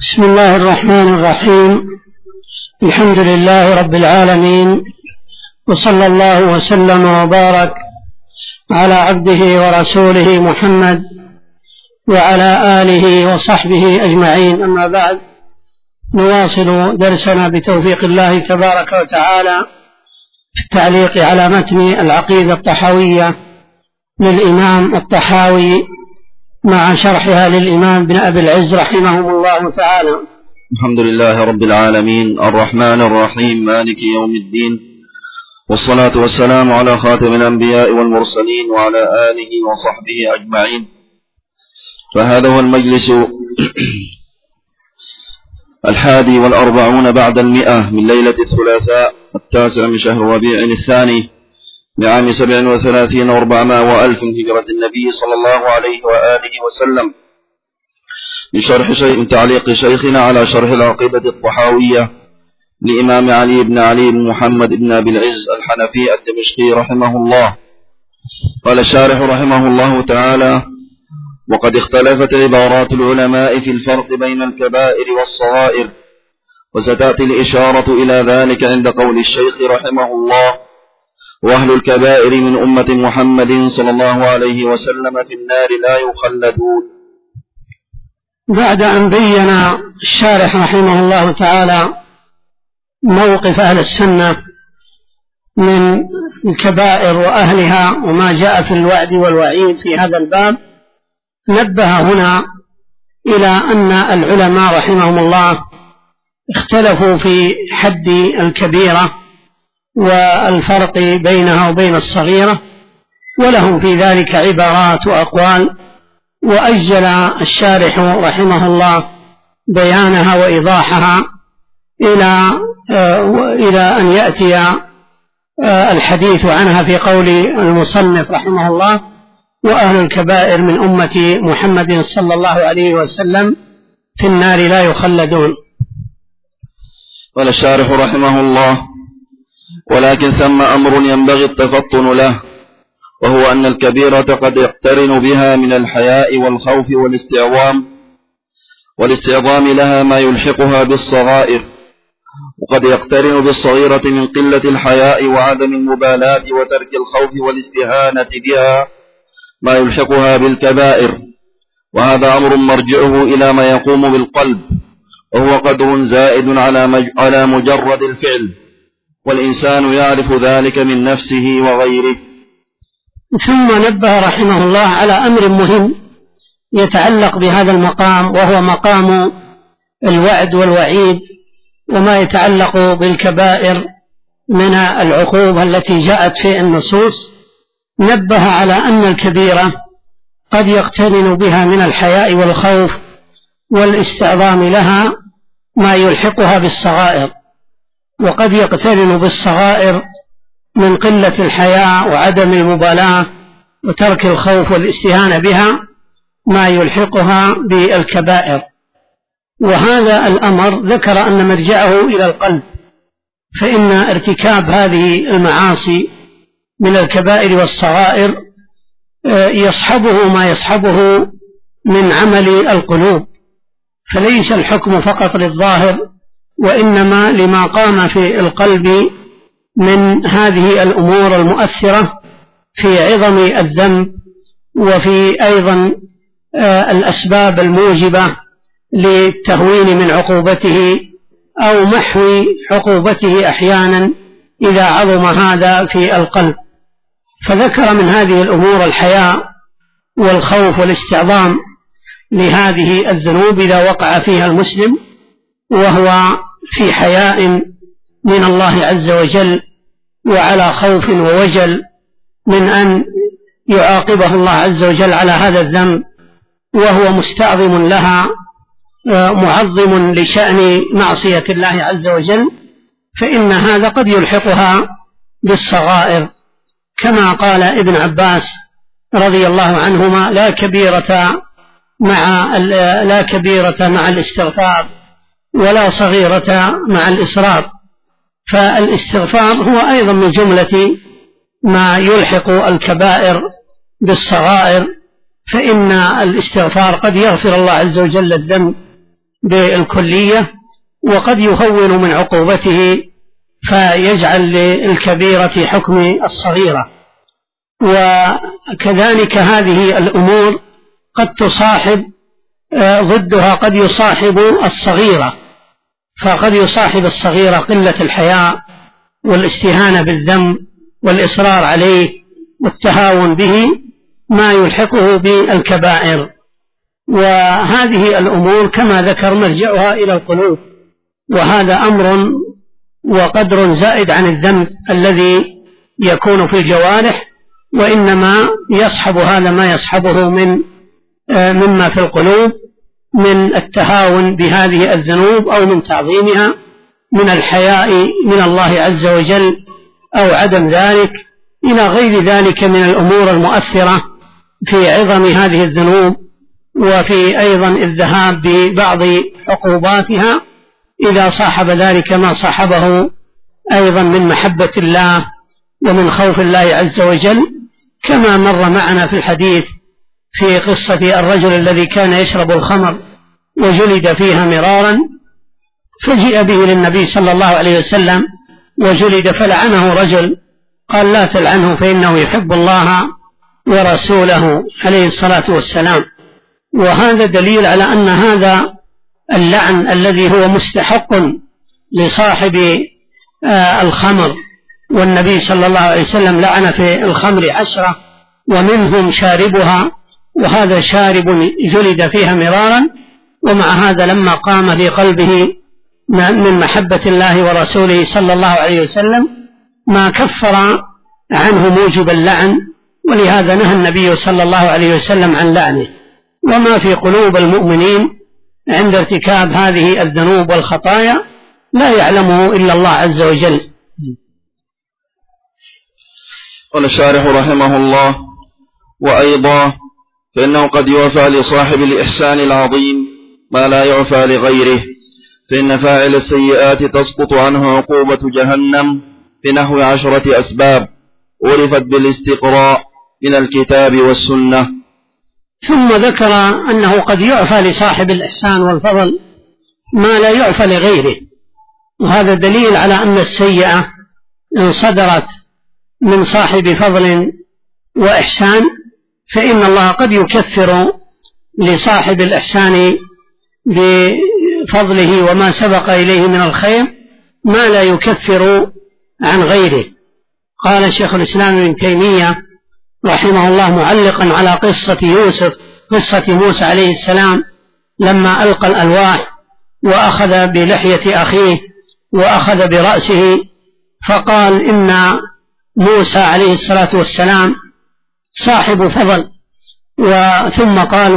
بسم الله الرحمن الرحيم. الحمد لله رب العالمين، وصلى الله وسلم وبارك على عبده ورسوله محمد وعلى آله وصحبه أجمعين. أما بعد، نواصل درسنا بتوفيق الله تبارك وتعالى في التعليق على متن العقيدة الطحاوية للإمام الطحاوي مع شرحها للإمام ابن أبي العز رحمه الله تعالى. الحمد لله رب العالمين الرحمن الرحيم مالك يوم الدين، والصلاة والسلام على خاتم الأنبياء والمرسلين وعلى آله وصحبه أجمعين. فهذا هو المجلس 41 بعد 100 من ليلة الثلاثاء 9 من شهر ربيع الثاني لعام 37 و400 وألف من هجرة النبي صلى الله عليه وآله وسلم، من تعليق شيخنا على شرح العقيدة الطحاوية لإمام علي بن محمد بن أبي العز الحنفي الدمشقي رحمه الله. قال الشارح رحمه الله تعالى: وقد اختلفت عبارات العلماء في الفرق بين الكبائر والصغائر، وستأتي الإشارة إلى ذلك عند قول الشيخ رحمه الله: وأهل الكبائر من أمة محمد صلى الله عليه وسلم في النار لا يخلدون. بعد أن بين الشارح رحمه الله تعالى موقف أهل السنة من الكبائر وأهلها وما جاء في الوعد والوعيد في هذا الباب، نبه هنا إلى أن العلماء رحمهم الله اختلفوا في حد الكبيرة والفرق بينها وبين الصغيرة، ولهم في ذلك عبارات وأقوال، وأجل الشارح رحمه الله بيانها وإيضاحها إلى أن يأتي الحديث عنها في قول المصنف رحمه الله: وأهل الكبائر من أمة محمد صلى الله عليه وسلم في النار لا يخلدون. قال الشارح رحمه الله: ولكن ثم أمر ينبغي التفطن له، وهو أن الكبيرة قد يقترن بها من الحياء والخوف والاستعظام لها ما يلحقها بالصغائر، وقد يقترن بالصغيرة من قلة الحياء وعدم المبالاة وترك الخوف والاستهانة بها ما يلحقها بالكبائر، وهذا أمر مرجعه إلى ما يقوم بالقلب، وهو قدر زائد على مجرد الفعل، والإنسان يعرف ذلك من نفسه وغيره. ثم نبه رحمه الله على أمر مهم يتعلق بهذا المقام، وهو مقام الوعد والوعيد وما يتعلق بالكبائر من العقوبة التي جاءت في النصوص. نبه على أن الكبيرة قد يقترن بها من الحياء والخوف والاستعظام لها ما يلحقها بالصغائر، وقد يقترن بالصغائر من قلة الحياء وعدم المبالاة وترك الخوف والاستهانة بها ما يلحقها بالكبائر. وهذا الأمر ذكر أن مرجعه إلى القلب، فإن ارتكاب هذه المعاصي من الكبائر والصغائر يصحبه ما يصحبه من عمل القلوب، فليس الحكم فقط للظاهر، وإنما لما قام في القلب من هذه الأمور المؤثرة في عظم الذنب، وفي أيضا الأسباب الموجبة للتهوين من عقوبته أو محو عقوبته أحيانا إذا عظم هذا في القلب. فذكر من هذه الأمور الحياء والخوف والاستعظام لهذه الذنوب إذا وقع فيها المسلم، وهو في حياء من الله عز وجل وعلى خوف ووجل من أن يعاقبه الله عز وجل على هذا الذنب، وهو مستعظم لها معظم لشأن معصية الله عز وجل، فإن هذا قد يلحقها بالصغائر، كما قال ابن عباس رضي الله عنهما: لا كبيرة مع الاستغفار ولا صغيرة مع الإصرار. فالاستغفار هو أيضا من جملة ما يلحق الكبائر بالصغائر، فإن الاستغفار قد يغفر الله عز وجل الذنب بالكلية، وقد يهون من عقوبته فيجعل للكبيرة حكم الصغيرة. وكذلك هذه الأمور قد تصاحب ضدها، قد يصاحب الصغيرة، فقد يصاحب الصغيرة قلة الحياء والاستهانة بالذنب والإصرار عليه والتهاون به ما يلحقه بالكبائر. وهذه الأمور كما ذكر مرجعها إلى القلوب، وهذا أمر وقدر زائد عن الذنب الذي يكون في الجوارح، وإنما يصحب هذا ما يصحبه مما في القلوب من التهاون بهذه الذنوب أو من تعظيمها، من الحياء من الله عز وجل أو عدم ذلك، إلى غير ذلك من الأمور المؤثرة في عظم هذه الذنوب، وفي أيضا الذهاب ببعض عقوباتها إذا صاحب ذلك ما صاحبه أيضا من محبة الله ومن خوف الله عز وجل، كما مر معنا في الحديث في قصة الرجل الذي كان يشرب الخمر وجلد فيها مرارا، فجيء به للنبي صلى الله عليه وسلم وجلد، فلعنه رجل قال لا تلعنه فإنه يحب الله ورسوله عليه الصلاة والسلام. وهذا دليل على أن هذا اللعن الذي هو مستحق لصاحب الخمر، والنبي صلى الله عليه وسلم لعن في الخمر 10 ومنهم شاربها، وهذا شارب جلد فيها مرارا، ومع هذا لما قام في قلبه من محبة الله ورسوله صلى الله عليه وسلم ما كفر عنه موجب اللعن، ولهذا نهى النبي صلى الله عليه وسلم عن لعنه. وما في قلوب المؤمنين عند ارتكاب هذه الذنوب والخطايا لا يعلمه إلا الله عز وجل. قال الشارح رحمه الله: وأيضا فإنه قد يعفى لصاحب الإحسان العظيم ما لا يعفى لغيره، فإن فاعل السيئات تسقط عنه عقوبة جهنم بنحو 10 أسباب عرفت بالاستقراء من الكتاب والسنة. ثم ذكر أنه قد يعفى لصاحب الإحسان والفضل ما لا يعفى لغيره، وهذا دليل على أن السيئة إن صدرت من صاحب فضل وإحسان فإن الله قد يكفر لصاحب الإحسان بفضله وما سبق إليه من الخير ما لا يكفر عن غيره. قال شيخ الإسلام ابن تيمية رحمه الله معلقا على قصة موسى عليه السلام لما ألقى الألواح وأخذ بلحية أخيه وأخذ برأسه، فقال إن موسى عليه الصلاة والسلام صاحب فضل، ثم قال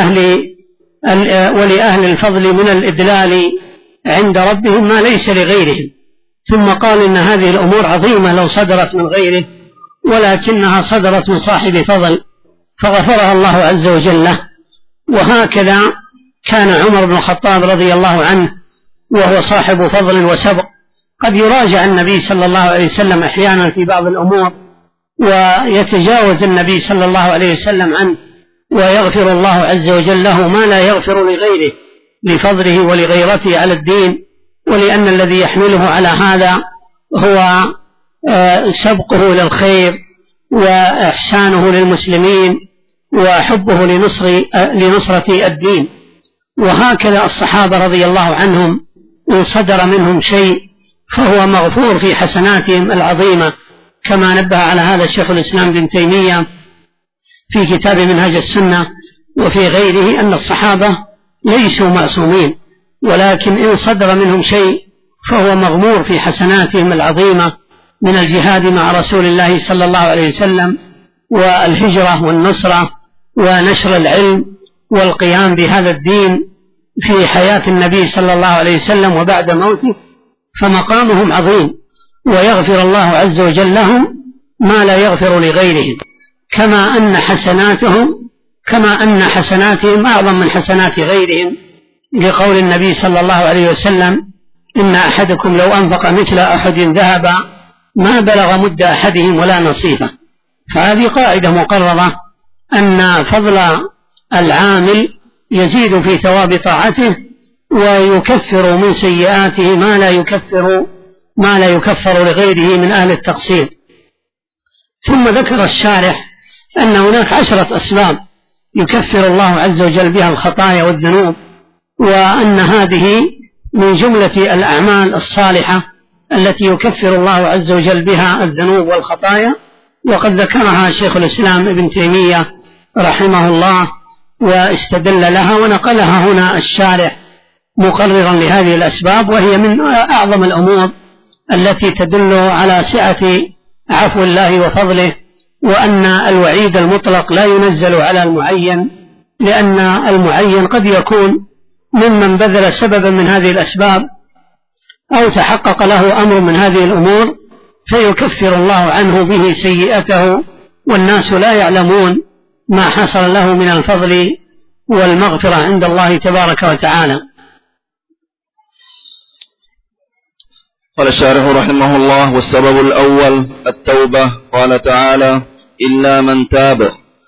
ولأهل الفضل من الإدلال عند ربهم ما ليس لغيرهم، ثم قال إن هذه الأمور عظيمة لو صدرت من غيره ولكنها صدرت من صاحب فضل فغفرها الله عز وجل له. وهكذا كان عمر بن الخطاب رضي الله عنه وهو صاحب فضل وسبق قد يراجع النبي صلى الله عليه وسلم أحيانا في بعض الأمور ويتجاوز النبي صلى الله عليه وسلم عنه، ويغفر الله عز وجل له ما لا يغفر لغيره لفضله ولغيرته على الدين، ولأن الذي يحمله على هذا هو سبقه للخير وإحسانه للمسلمين وحبه لنصرة الدين. وهكذا الصحابة رضي الله عنهم إن صدر منهم شيء فهو مغفور في حسناتهم العظيمة، كما نبه على هذا الشيخ الإسلام ابن تيمية في كتاب منهج السنة وفي غيره أن الصحابة ليسوا معصومين، ولكن إن صدر منهم شيء فهو مغمور في حسناتهم العظيمة من الجهاد مع رسول الله صلى الله عليه وسلم والهجرة والنصرة ونشر العلم والقيام بهذا الدين في حياة النبي صلى الله عليه وسلم وبعد موته، فمقامهم عظيم، ويغفر الله عز وجل لهم ما لا يغفر لغيرهم، كما أن حسناتهم أعظم من حسنات غيرهم، لقول النبي صلى الله عليه وسلم: إن أحدكم لو أنفق مثل أحد ذهبا ما بلغ مد أحدهم ولا نصيفه. فهذه قاعدة مقررة أن فضل العامل يزيد في ثواب طاعته، ويكفر من سيئاته ما لا يكفر لغيره من أهل التقصير. ثم ذكر الشارح أن هناك 10 أسباب يكفر الله عز وجل بها الخطايا والذنوب، وأن هذه من جملة الأعمال الصالحة التي يكفر الله عز وجل بها الذنوب والخطايا، وقد ذكرها شيخ الإسلام ابن تيمية رحمه الله واستدل لها، ونقلها هنا الشارح مقررا لهذه الأسباب، وهي من أعظم الأمور التي تدل على سعة عفو الله وفضله، وأن الوعيد المطلق لا ينزل على المعين، لأن المعين قد يكون ممن بذل سببا من هذه الأسباب أو تحقق له أمر من هذه الأمور فيكفر الله عنه به سيئته، والناس لا يعلمون ما حصل له من الفضل والمغفرة عند الله تبارك وتعالى. قال الشارح رحمه الله: والسبب الأول التوبة. قال تعالى: إلا من تاب.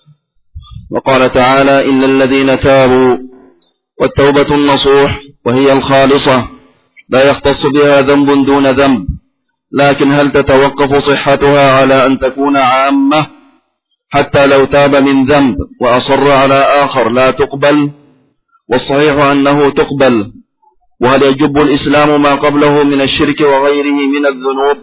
وقال تعالى: إلا الذين تابوا. والتوبة النصوح وهي الخالصة لا يختص بها ذنب دون ذنب، لكن هل تتوقف صحتها على أن تكون عامة حتى لو تاب من ذنب وأصر على آخر لا تقبل؟ والصحيح أنه تقبل. وهل يجب الإسلام ما قبله من الشرك وغيره من الذنوب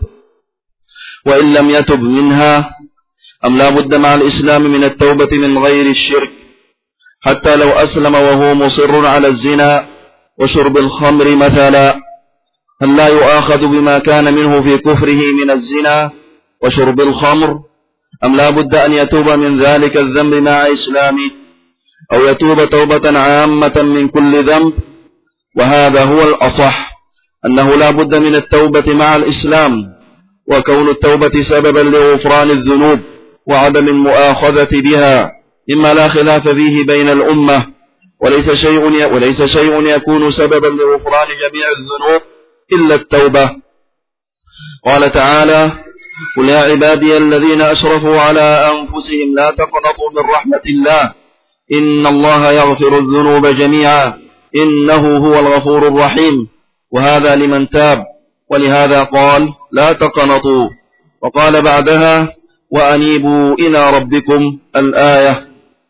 وإن لم يتب منها، أم لا بد مع الإسلام من التوبة من غير الشرك حتى لو أسلم وهو مصر على الزنا وشرب الخمر مثلا؟ هل لا يؤاخذ بما كان منه في كفره من الزنا وشرب الخمر، أم لا بد أن يتوب من ذلك الذنب مع إسلامه، أو يتوب توبة عامة من كل ذنب؟ وهذا هو الأصح، أنه لا بد من التوبة مع الإسلام، وكون التوبة سببا لغفران الذنوب وعدم المؤاخذة بها مما لا خلاف فيه بين الأمة، وليس شيء يكون سببا لغفران جميع الذنوب إلا التوبة. قال تعالى: قل يا عبادي الذين أشرفوا على أنفسهم لا تقنطوا من رحمة الله إن الله يغفر الذنوب جميعا إنه هو الغفور الرحيم. وهذا لمن تاب، ولهذا قال: لا تقنطوا. وقال بعدها: وأنيبوا إلى ربكم الآية.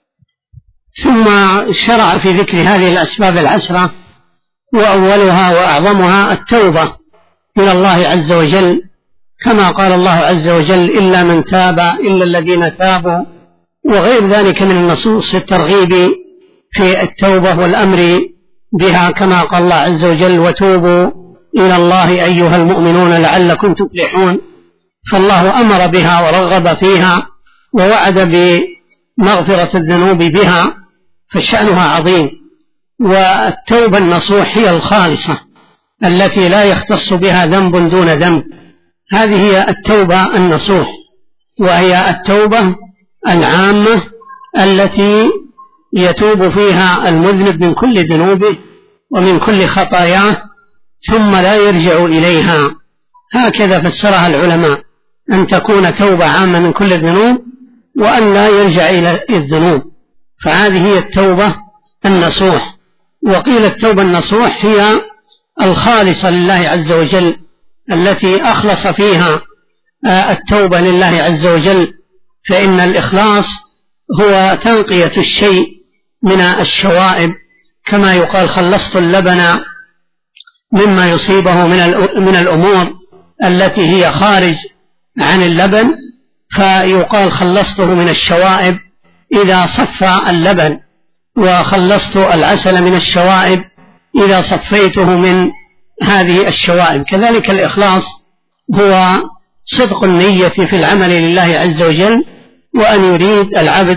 ثم شرع في ذكر هذه الأسباب 10، وأولها وأعظمها التوبة إلى الله عز وجل، كما قال الله عز وجل: إلا من تاب، إلا الذين تابوا، وغير ذلك من النصوص الترغيب في التوبة والأمر بها، كما قال الله عز وجل: وتوبوا إلى الله أيها المؤمنون لعلكم تفلحون. فالله أمر بها ورغب فيها ووعد بمغفرة الذنوب بها، فشأنها عظيم. والتوبة النصوح هي الخالصة التي لا يختص بها ذنب دون ذنب، هذه هي التوبة النصوح، وهي التوبة العامة التي يتوب فيها المذنب من كل ذنوبه ومن كل خطاياه ثم لا يرجع إليها، هكذا فسرها العلماء، أن تكون توبة عامة من كل الذنوب وأن لا يرجع إلى الذنوب، فهذه هي التوبة النصوح. وقيل التوبة النصوح هي الخالصة لله عز وجل، التي أخلص فيها التوبة لله عز وجل، فإن الإخلاص هو تنقية الشيء من الشوائب، كما يقال: خلصت اللبن مما يصيبه من الأمور التي هي خارج عن اللبن، فيقال: خلصته من الشوائب إذا صفى اللبن، وخلصت العسل من الشوائب إذا صفيته من هذه الشوائب. كذلك الإخلاص هو صدق النية في العمل لله عز وجل، وأن يريد العبد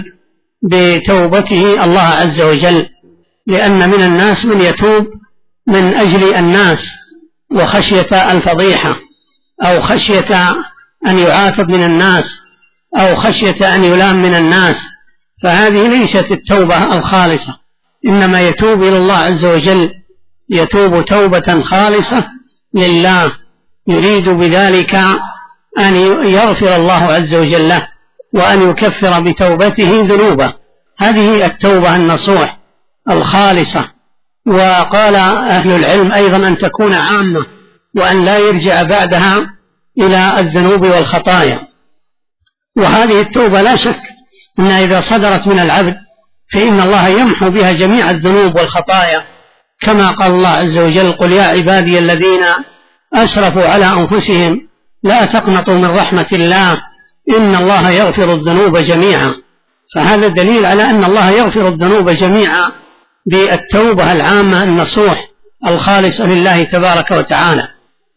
بتوبته الله عز وجل، لأن من الناس من يتوب من أجل الناس وخشية الفضيحة، أو خشية أن يعاتب من الناس، أو خشية أن يلام من الناس، فهذه ليست التوبة الخالصة، إنما يتوب إلى الله عز وجل، يتوب توبة خالصة لله، يريد بذلك أن يغفر الله عز وجل له وأن يكفر بتوبته ذنوبه. هذه التوبة النصوح الخالصة، وقال أهل العلم أيضا أن تكون عامة وأن لا يرجع بعدها إلى الذنوب والخطايا. وهذه التوبة لا شك أن إذا صدرت من العبد فإن الله يمحو بها جميع الذنوب والخطايا، كما قال الله عز وجل: قل يا عبادي الذين أسرفوا على أنفسهم لا تقنطوا من رحمة الله إن الله يغفر الذنوب جميعا. فهذا دليل على أن الله يغفر الذنوب جميعا بالتوبة العامة النصوح الخالصة لله تبارك وتعالى.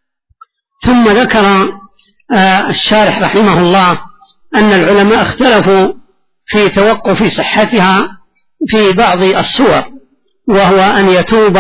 ثم ذكر الشارح رحمه الله أن العلماء اختلفوا في توقف صحتها في بعض الصور، وهو أن يتوب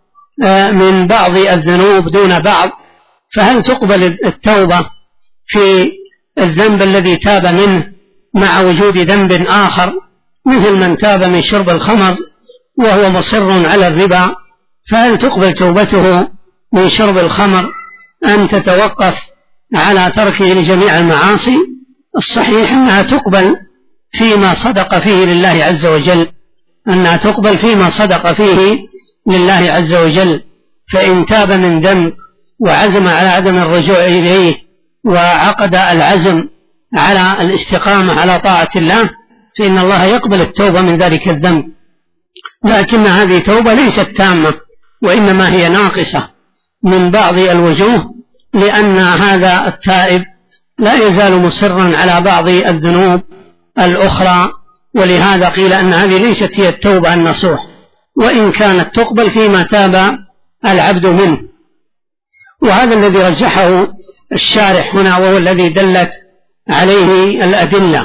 من بعض الذنوب دون بعض. فهل تقبل التوبة في الذنب الذي تاب منه مع وجود ذنب آخر، مثل من تاب من شرب الخمر وهو مصر على الربا، فهل تقبل توبته من شرب الخمر أم تتوقف على تركه لجميع المعاصي؟ الصحيح أنها تقبل فيما صدق فيه لله عز وجل، أنها تقبل فيما صدق فيه لله عز وجل. فإن تاب من ذنب وعزم على عدم الرجوع إليه وعقد العزم على الاستقامة على طاعة الله فإن الله يقبل التوبة من ذلك الذنب، لكن هذه توبة ليست تامة، وإنما هي ناقصة من بعض الوجوه، لأن هذا التائب لا يزال مصرا على بعض الذنوب الأخرى، ولهذا قيل أن هذه ليست هي التوبة النصوح، وإن كانت تقبل فيما تاب العبد منه. وهذا الذي رجحه الشارح هنا، وهو الذي دلت عليه الأدلة.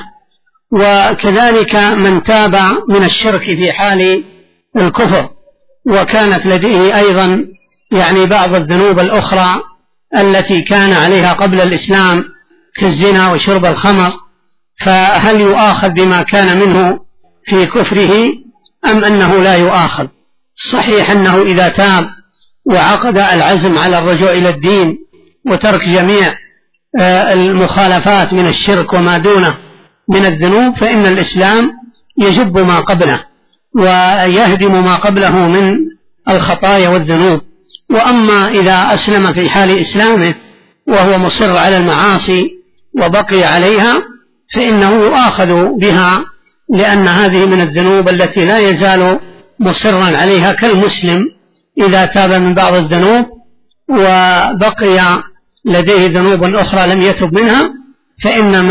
وكذلك من تاب من الشرك في حال الكفر وكانت لديه أيضا بعض الذنوب الأخرى التي كان عليها قبل الإسلام كالزنا وشرب الخمر، فهل يؤاخذ بما كان منه في كفره أم أنه لا يؤاخذ؟ صحيح أنه إذا تاب وعقد العزم على الرجوع إلى الدين وترك جميع المخالفات من الشرك وما دونه من الذنوب فإن الإسلام يجب ما قبله ويهدم ما قبله من الخطايا والذنوب. وأما إذا أسلم في حال إسلامه وهو مصر على المعاصي وبقي عليها فإنه يؤاخذ بها، لأن هذه من الذنوب التي لا يزال مصرا عليها، كالمسلم إذا تاب من بعض الذنوب وبقي لديه ذنوب أخرى لم يتب منها فإن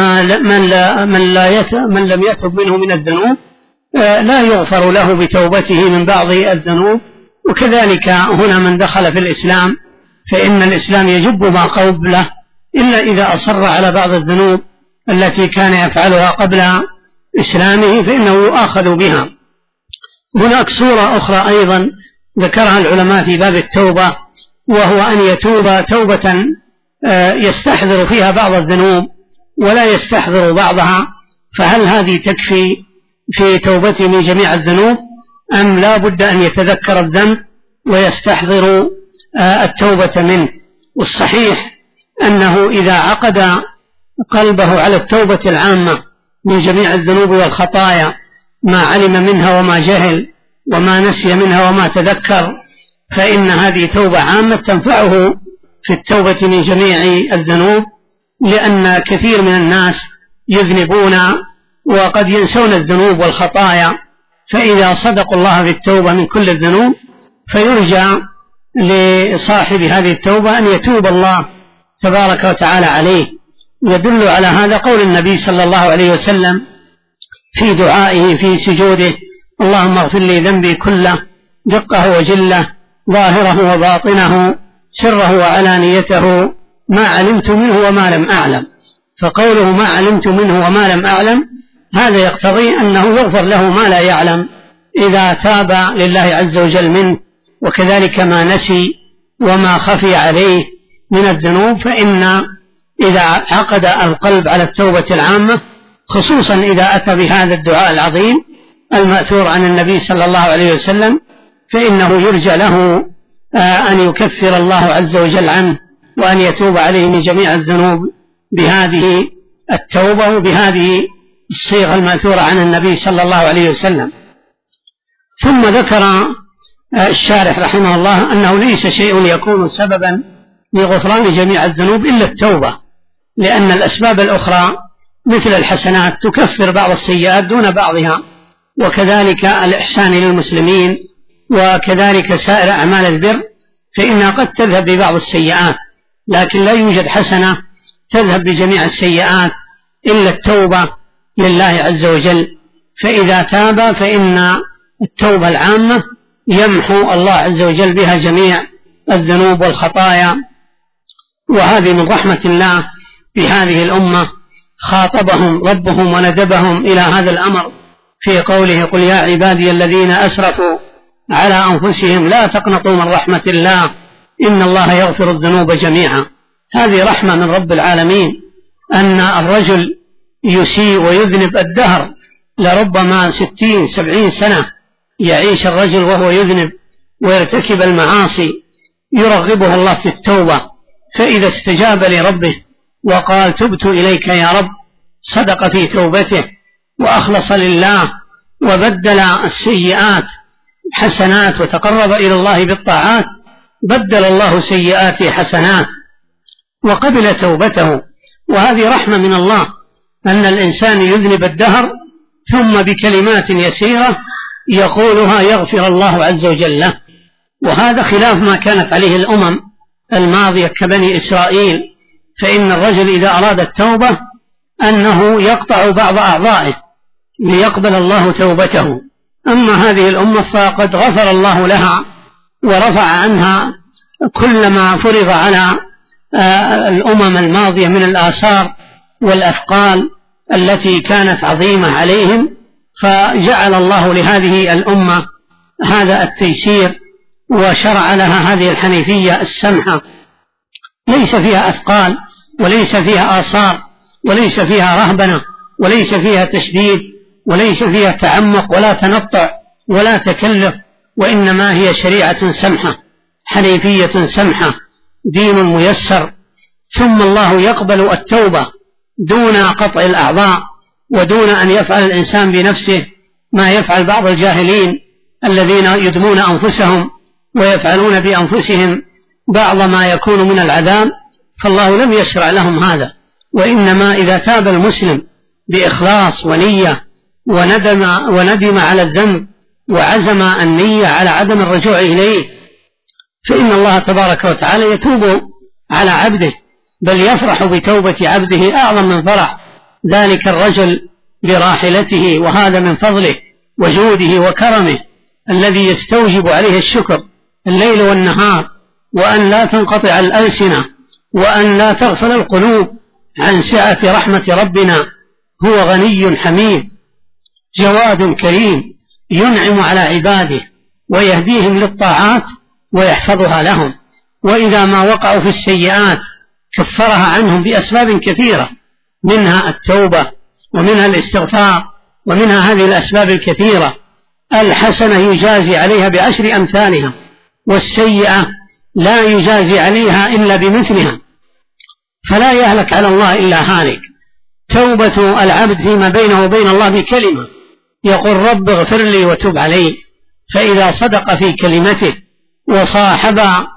من لم يتب منه من الذنوب لا يغفر له بتوبته من بعض الذنوب. وكذلك هنا من دخل في الإسلام فإن الإسلام يجب ما قبله إلا إذا أصر على بعض الذنوب التي كان يفعلها قبل إسلامه فإنه يؤاخذ بها. هناك صورة أخرى أيضا ذكرها العلماء في باب التوبة، وهو أن يتوب توبة يستحضر فيها بعض الذنوب ولا يستحضر بعضها، فهل هذه تكفي في توبته من جميع الذنوب أم لا بد أن يتذكر الذنب ويستحضر التوبة منه؟ والصحيح أنه إذا عقد قلبه على التوبة العامة من جميع الذنوب والخطايا ما علم منها وما جهل وما نسي منها وما تذكر فإن هذه توبة عامة تنفعه في التوبة من جميع الذنوب، لأن كثير من الناس يذنبون وقد ينسون الذنوب والخطايا، فإذا صدقوا الله في التوبة من كل الذنوب فيرجى لصاحب هذه التوبة أن يتوب الله تبارك وتعالى عليه. يدل على هذا قول النبي صلى الله عليه وسلم في دعائه في سجوده: اللهم اغفر لي ذنبي كله دقه وجله ظاهره وباطنه سره وعلانيته ما علمت منه وما لم أعلم. فقوله ما علمت منه وما لم أعلم هذا يقتضي أنه يغفر له ما لا يعلم إذا تاب لله عز وجل منه، وكذلك ما نسي وما خفي عليه من الذنوب. فإن إذا عقد القلب على التوبة العامة خصوصا إذا أتى بهذا الدعاء العظيم المأثور عن النبي صلى الله عليه وسلم فإنه يرجى له أن يكفر الله عز وجل عنه وأن يتوب عليه من جميع الذنوب بهذه التوبة وبهذه الصيغة المأثورة عن النبي صلى الله عليه وسلم. ثم ذكر الشارح رحمه الله أنه ليس شيء يكون سببا لغفران جميع الذنوب إلا التوبة، لأن الأسباب الأخرى مثل الحسنات تكفر بعض السيئات دون بعضها، وكذلك الإحسان للمسلمين، وكذلك سائر أعمال البر فإنها قد تذهب ببعض السيئات، لكن لا يوجد حسنة تذهب بجميع السيئات إلا التوبة لله عز وجل. فإذا تاب فإن التوبة العامة يمحو الله عز وجل بها جميع الذنوب والخطايا. وهذه من رحمة الله بهذه الأمة، خاطبهم ربهم وندبهم إلى هذا الأمر في قوله: قل يا عبادي الذين أسرفوا على أنفسهم لا تقنطوا من رحمة الله إن الله يغفر الذنوب جميعا. هذه رحمة من رب العالمين، أن الرجل يسيء ويذنب الدهر، لربما 60-70 سنة يعيش الرجل وهو يذنب ويرتكب المعاصي، يرغبه الله في التوبة، فإذا استجاب لربه وقال: تبت إليك يا رب، صدق في توبته وأخلص لله وبدل السيئات حسنات وتقرب إلى الله بالطاعات، بدل الله سيئاته حسنات وقبل توبته. وهذه رحمة من الله، أن الإنسان يذنب الدهر ثم بكلمات يسيرة يقولها يغفر الله عز وجل له. وهذا خلاف ما كانت عليه الأمم الماضية كبني إسرائيل، فإن الرجل إذا أراد التوبة أنه يقطع بعض أعضائه ليقبل الله توبته. أما هذه الأمة فقد غفر الله لها ورفع عنها كل ما فرض على الأمم الماضية من الآثار والأثقال التي كانت عظيمة عليهم، فجعل الله لهذه الأمة هذا التيسير وشرع لها هذه الحنيفية السمحة، ليس فيها أثقال وليس فيها آثار وليس فيها رهبنة وليس فيها تشديد وليس فيها تعمق ولا تنطع ولا تكلف، وإنما هي شريعة سمحة حنيفية سمحة، دين ميسر. ثم الله يقبل التوبة دون قطع الأعضاء ودون أن يفعل الإنسان بنفسه ما يفعل بعض الجاهلين الذين يدمون أنفسهم ويفعلون بأنفسهم بعض ما يكون من العذاب، فالله لم يشرع لهم هذا. وإنما إذا تاب المسلم بإخلاص ونية وندم على الذنب وعزم النية على عدم الرجوع إليه، فإن الله تبارك وتعالى يتوب على عبده، بل يفرح بتوبة عبده أعظم من فرح ذلك الرجل براحلته. وهذا من فضله وجوده وكرمه الذي يستوجب عليه الشكر الليل والنهار، وأن لا تنقطع الألسنة وأن لا تغفل القلوب عن سعة رحمة ربنا. هو غني حميد جواد كريم، ينعم على عباده ويهديهم للطاعات ويحفظها لهم، وإذا ما وقعوا في السيئات كفرها عنهم بأسباب كثيرة، منها التوبة ومنها الاستغفار ومنها هذه الأسباب الكثيرة. الحسنة يجازي عليها ب10 أمثالها، والسيئة لا يجازي عليها إلا بمثلها، فلا يهلك على الله إلا هالك. توبة العبد فيما بينه وبين الله بكلمة، يقول: رب اغفر لي وتب علي، فإذا صدق في كلمته وصاحب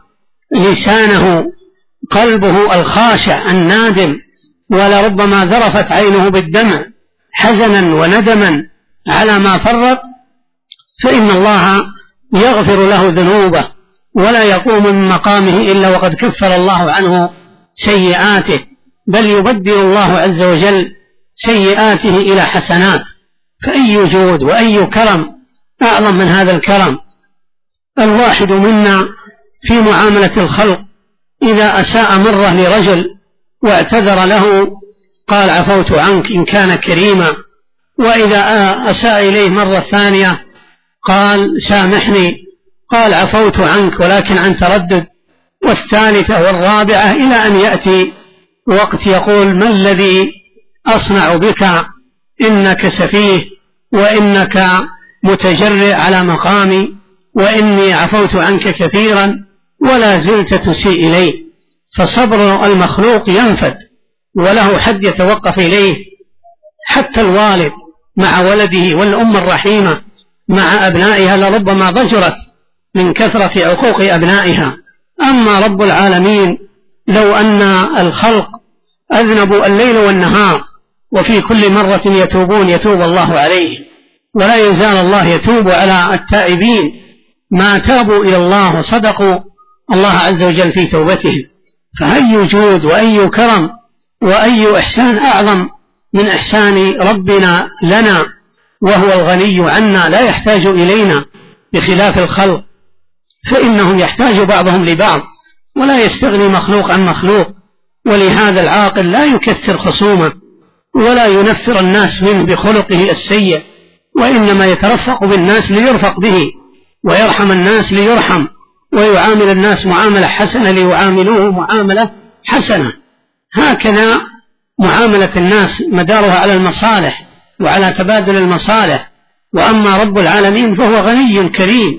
لسانه قلبه الخاشع النادم، ولربما ذرفت عينه بالدمع حزنا وندما على ما فرط، فإن الله يغفر له ذنوبه ولا يقوم من مقامه إلا وقد كفر الله عنه سيئاته، بل يبدل الله عز وجل سيئاته إلى حسنات. فأي جود وأي كرم أعظم من هذا الكرم. الواحد منا في معاملة الخلق إذا أساء مرة لرجل واعتذر له قال: عفوت عنك إن كان كريما، وإذا أساء إليه مرة ثانية قال: سامحني، قال: عفوت عنك ولكن عن تردد، والثالثة والرابعة، إلى أن يأتي وقت يقول: ما الذي أصنع بك، إنك سفيه وإنك متجرئ على مقامي، وإني عفوت عنك كثيرا ولا زلت تسيء إلي. فصبر المخلوق ينفد وله حد يتوقف إليه، حتى الوالد مع ولده والأم الرحيمة مع أبنائها لربما ضجرت من كثرة عقوق أبنائها. أما رب العالمين لو أن الخلق أذنبوا الليل والنهار وفي كل مرة يتوبون يتوب الله عليه، ولا يزال الله يتوب على التائبين ما تابوا إلى الله وصدقوا الله عز وجل في توبتهم. فأي جود وأي كرم وأي إحسان أعظم من إحسان ربنا لنا، وهو الغني عنا لا يحتاج إلينا، بخلاف الخلق فإنهم يحتاج بعضهم لبعض ولا يستغني مخلوق عن مخلوق. ولهذا العاقل لا يكثر خصومه ولا ينفر الناس منه بخلقه السيء، وإنما يترفق بالناس ليرفق به، ويرحم الناس ليرحم، ويعامل الناس معاملة حسنة ليعاملوه معاملة حسنة. هكذا معاملة الناس مدارها على المصالح وعلى تبادل المصالح. وأما رب العالمين فهو غني كريم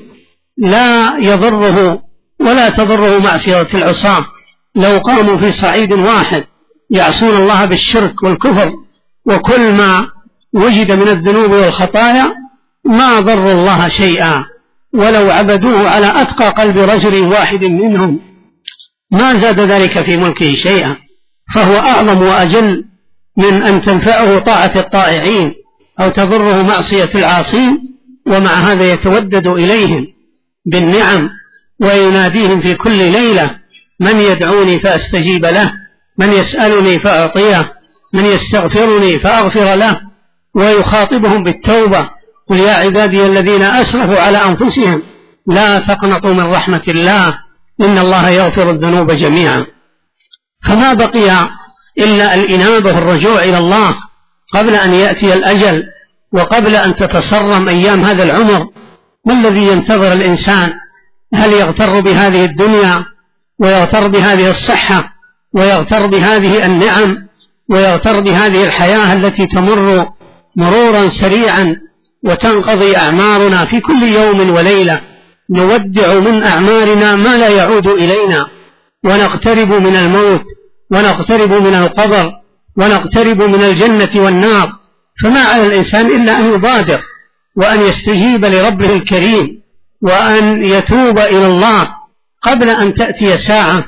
لا يضره ولا تضره معصية العصاة. لو قاموا في صعيد واحد يعصون الله بالشرك والكفر وكل ما وجد من الذنوب والخطايا ما ضر الله شيئا، ولو عبدوه على أتقى قلب رجل واحد منهم ما زاد ذلك في ملكه شيئا. فهو أعظم وأجل من أن تنفعه طاعة الطائعين أو تضره معصية العاصين. ومع هذا يتودد إليهم بالنعم ويناديهم في كل ليلة: من يدعوني فأستجيب له، من يسألني فأعطيه، من يستغفرني فأغفر له. ويخاطبهم بالتوبة: قل يا عبادي الذين أسرفوا على أنفسهم لا تقنطوا من رحمة الله إن الله يغفر الذنوب جميعا. فما بقي إلا الإنابة والرجوع إلى الله قبل أن يأتي الأجل وقبل أن تتصرم أيام هذا العمر. ما الذي ينتظر الإنسان؟ هل يغتر بهذه الدنيا ويغتر بهذه الصحة ويغتر بهذه النعم ويغتر بهذه الحياة التي تمر مرورا سريعا وتنقضي أعمارنا في كل يوم وليلة؟ نودع من أعمارنا ما لا يعود إلينا، ونقترب من الموت ونقترب من القبر ونقترب من الجنة والنار. فما على الإنسان إلا أن يبادر وأن يستجيب لربه الكريم وأن يتوب إلى الله قبل أن تأتي ساعة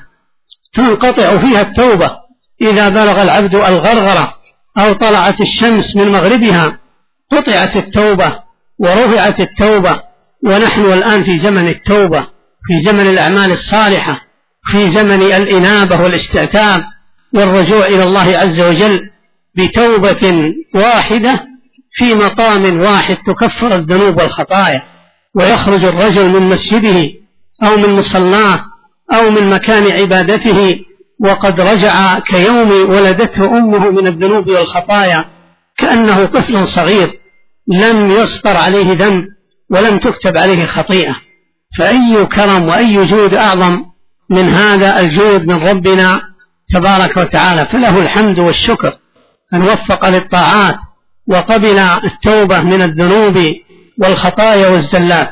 تنقطع فيها التوبة. إذا بلغ العبد الغرغرة أو طلعت الشمس من مغربها قطعت التوبة ورفعت التوبة. ونحن الآن في زمن التوبة، في زمن الأعمال الصالحة، في زمن الإنابة والاستعتاب والرجوع إلى الله عز وجل بتوبة واحدة في مقام واحد تكفر الذنوب والخطايا. ويخرج الرجل من مسجده أو من مصلاه أو من مكان عبادته وقد رجع كيوم ولدته أمه من الذنوب والخطايا، كأنه طفل صغير لم يسطر عليه ذنب ولم تكتب عليه خطيئة. فأي كرم وأي جود أعظم من هذا الجود من ربنا تبارك وتعالى. فله الحمد والشكر أن وفق للطاعات وقبل التوبة من الذنوب والخطايا والزلات.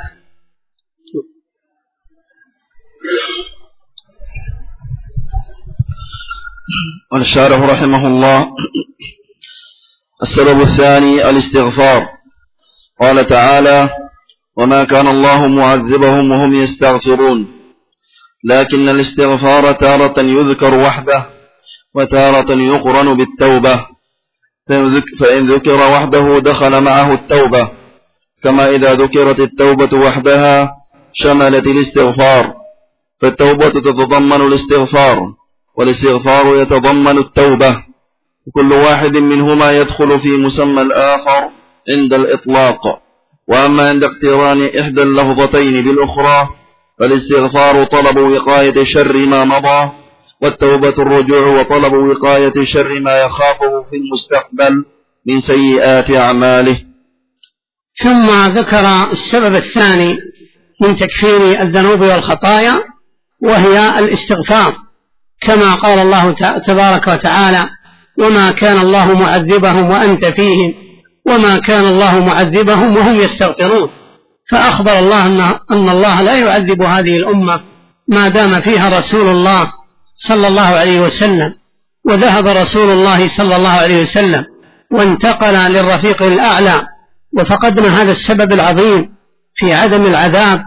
الشارح رحمه الله: السبب الثاني الاستغفار. قال تعالى: وما كان الله معذبهم وهم يستغفرون. لكن الاستغفار تارة يذكر وحده وتارة يقرن بالتوبة، فإن ذكر وحده دخل معه التوبة، كما إذا ذكرت التوبة وحدها شملت الاستغفار. فالتوبة تتضمن الاستغفار والاستغفار يتضمن التوبة، وكل واحد منهما يدخل في مسمى الآخر عند الإطلاق. وأما عند اقتران إحدى اللفظتين بالأخرى فالاستغفار طلب وقاية شر ما مضى، والتوبة الرجوع وطلب وقاية شر ما يخافه في المستقبل من سيئات أعماله. ثم ذكر السبب الثاني من تكفير الذنوب والخطايا وهي الاستغفار، كما قال الله تبارك وتعالى: وما كان الله معذبهم وأنت فيهم وما كان الله معذبهم وهم يستغفرون. فأخبر الله أن الله لا يعذب هذه الأمة ما دام فيها رسول الله صلى الله عليه وسلم، وذهب رسول الله صلى الله عليه وسلم وانتقل للرفيق الأعلى، وفقدنا هذا السبب العظيم في عدم العذاب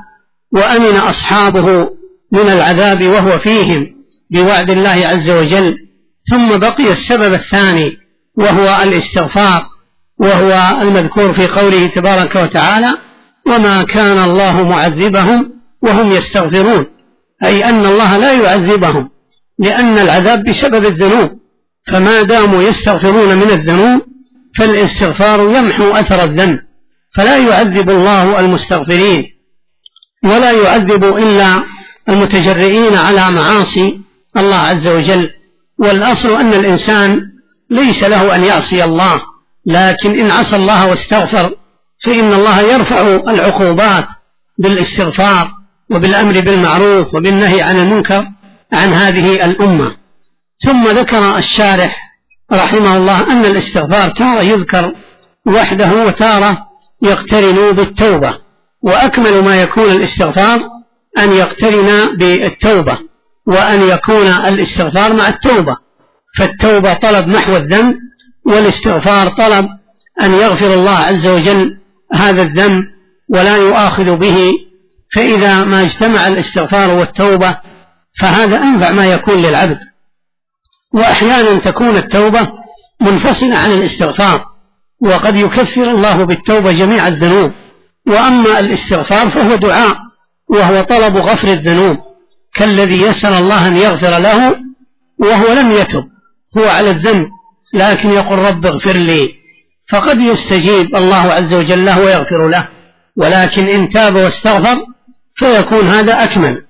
وأمن أصحابه من العذاب وهو فيهم بوعد الله عز وجل. ثم بقي السبب الثاني وهو الاستغفار، وهو المذكور في قوله تبارك وتعالى: وما كان الله معذبهم وهم يستغفرون، أي أن الله لا يعذبهم لأن العذاب بسبب الذنوب، فما داموا يستغفرون من الذنوب فالاستغفار يمحو أثر الذنب، فلا يعذب الله المستغفرين ولا يعذب إلا المتجرئين على معاصي الله عز وجل. والأصل أن الإنسان ليس له أن يعصي الله، لكن إن عصى الله واستغفر فإن الله يرفع العقوبات بالاستغفار وبالأمر بالمعروف وبالنهي عن المنكر عن هذه الأمة. ثم ذكر الشارح رحمه الله أن الاستغفار تارة يذكر وحده وتارة يقترن بالتوبة، وأكمل ما يكون الاستغفار أن يقترن بالتوبة، وأن يكون الاستغفار مع التوبة، فالتوبة طلب محو الذنب، والاستغفار طلب أن يغفر الله عز وجل هذا الذنب ولا يؤاخذ به. فإذا ما اجتمع الاستغفار والتوبة فهذا أنفع ما يكون للعبد. وأحيانا تكون التوبة منفصلة عن الاستغفار، وقد يكفر الله بالتوبة جميع الذنوب. وأما الاستغفار فهو دعاء، وهو طلب غفر الذنوب، كالذي يسأل الله أن يغفر له وهو لم يتب، هو على الذنب لكن يقول: رب اغفر لي، فقد يستجيب الله عز وجل له ويغفر له. ولكن إن تاب واستغفر فيكون هذا أكمل.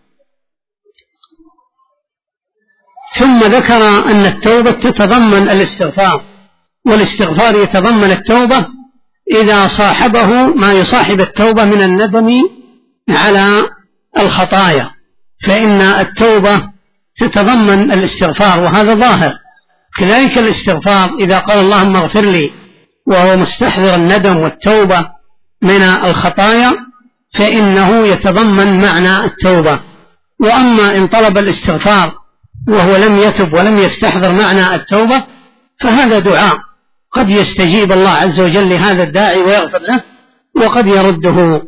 ثم ذكر أن التوبة تتضمن الاستغفار، والاستغفار يتضمن التوبة إذا صاحبه ما يصاحب التوبة من الندم على الخطايا، فإن التوبة تتضمن الاستغفار، وهذا ظاهر. كذلك الاستغفار إذا قال اللهم اغفر لي وهو مستحضر الندم والتوبة من الخطايا فإنه يتضمن معنى التوبة. وأما إن طلب الاستغفار وهو لم يتب ولم يستحضر معنى التوبة فهذا دعاء، قد يستجيب الله عز وجل لهذا الداعي ويغفر له، وقد يرده.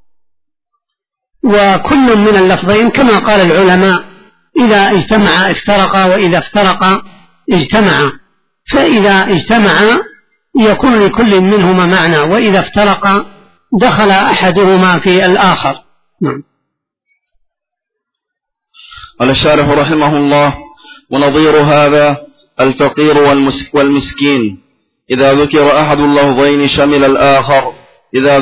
وكل من اللفظين كما قال العلماء: إذا اجتمع افترقا، وإذا افترقا اجتمعا. فإذا اجتمعا يكون لكل منهما معنى، وإذا افترقا دخل أحدهما في الآخر. قال الشارح رحمه الله: ونظير هذا الفقير والمسكين، إذا ذكر أحد اللفظين شمل الآخر إذا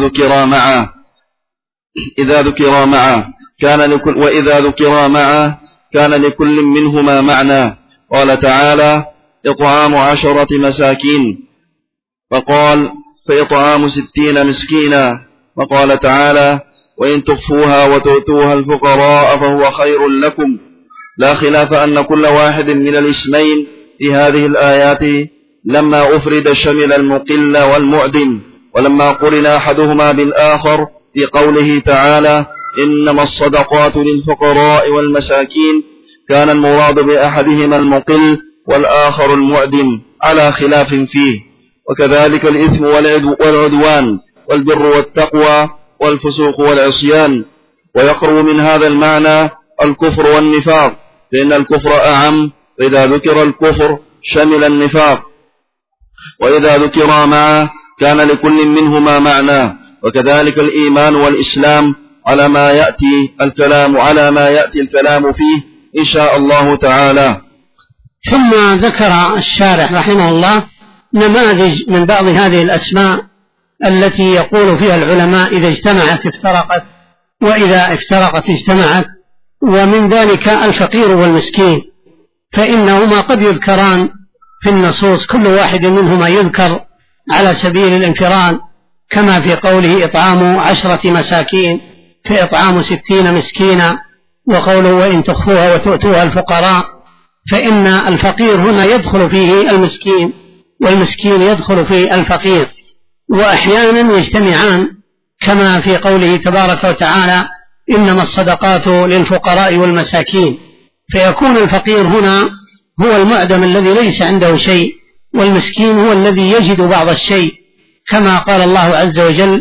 ذكر معه وإذا ذكر معه كان لكل منهما معنى. قال تعالى: إطعام 10 مساكين، فقال: فإطعام 60 مسكينا. وقال تعالى: وإن تخفوها وتؤتوها الفقراء فهو خير لكم. لا خلاف أن كل واحد من الاسمين في هذه الآيات لما أفرد شمل المقل والمعدم، ولما قرن أحدهما بالآخر في قوله تعالى: إنما الصدقات للفقراء والمساكين، كان المراد بأحدهما المقل والآخر المعدم على خلاف فيه. وكذلك الإثم والعدوان والبر والتقوى والفسوق والعصيان. ويقرب من هذا المعنى الكفر والنفاق، فإن الكفر أعم، فإذا ذكر الكفر شمل النفاق، وإذا ذكر معه كان لكل منهما معنى. وكذلك الإيمان والإسلام على ما يأتي الكلام فيه إن شاء الله تعالى. ثم ذكر الشارح رحمه الله نماذج من بعض هذه الأسماء التي يقول فيها العلماء: إذا اجتمعت افترقت، وإذا افترقت اجتمعت. ومن ذلك الفقير والمسكين، فإنهما قد يذكران في النصوص، كل واحد منهما يذكر على سبيل الانفراد، كما في قوله: إطعام 10 مساكين، فإطعام 60 مسكينا. وقوله: وإن تخفوها وتؤتوها الفقراء، فإن الفقير هنا يدخل فيه المسكين، والمسكين يدخل في الفقير. وأحيانا يجتمعان كما في قوله تبارك وتعالى: إنما الصدقات للفقراء والمساكين، فيكون الفقير هنا هو المعدم الذي ليس عنده شيء، والمسكين هو الذي يجد بعض الشيء، كما قال الله عز وجل: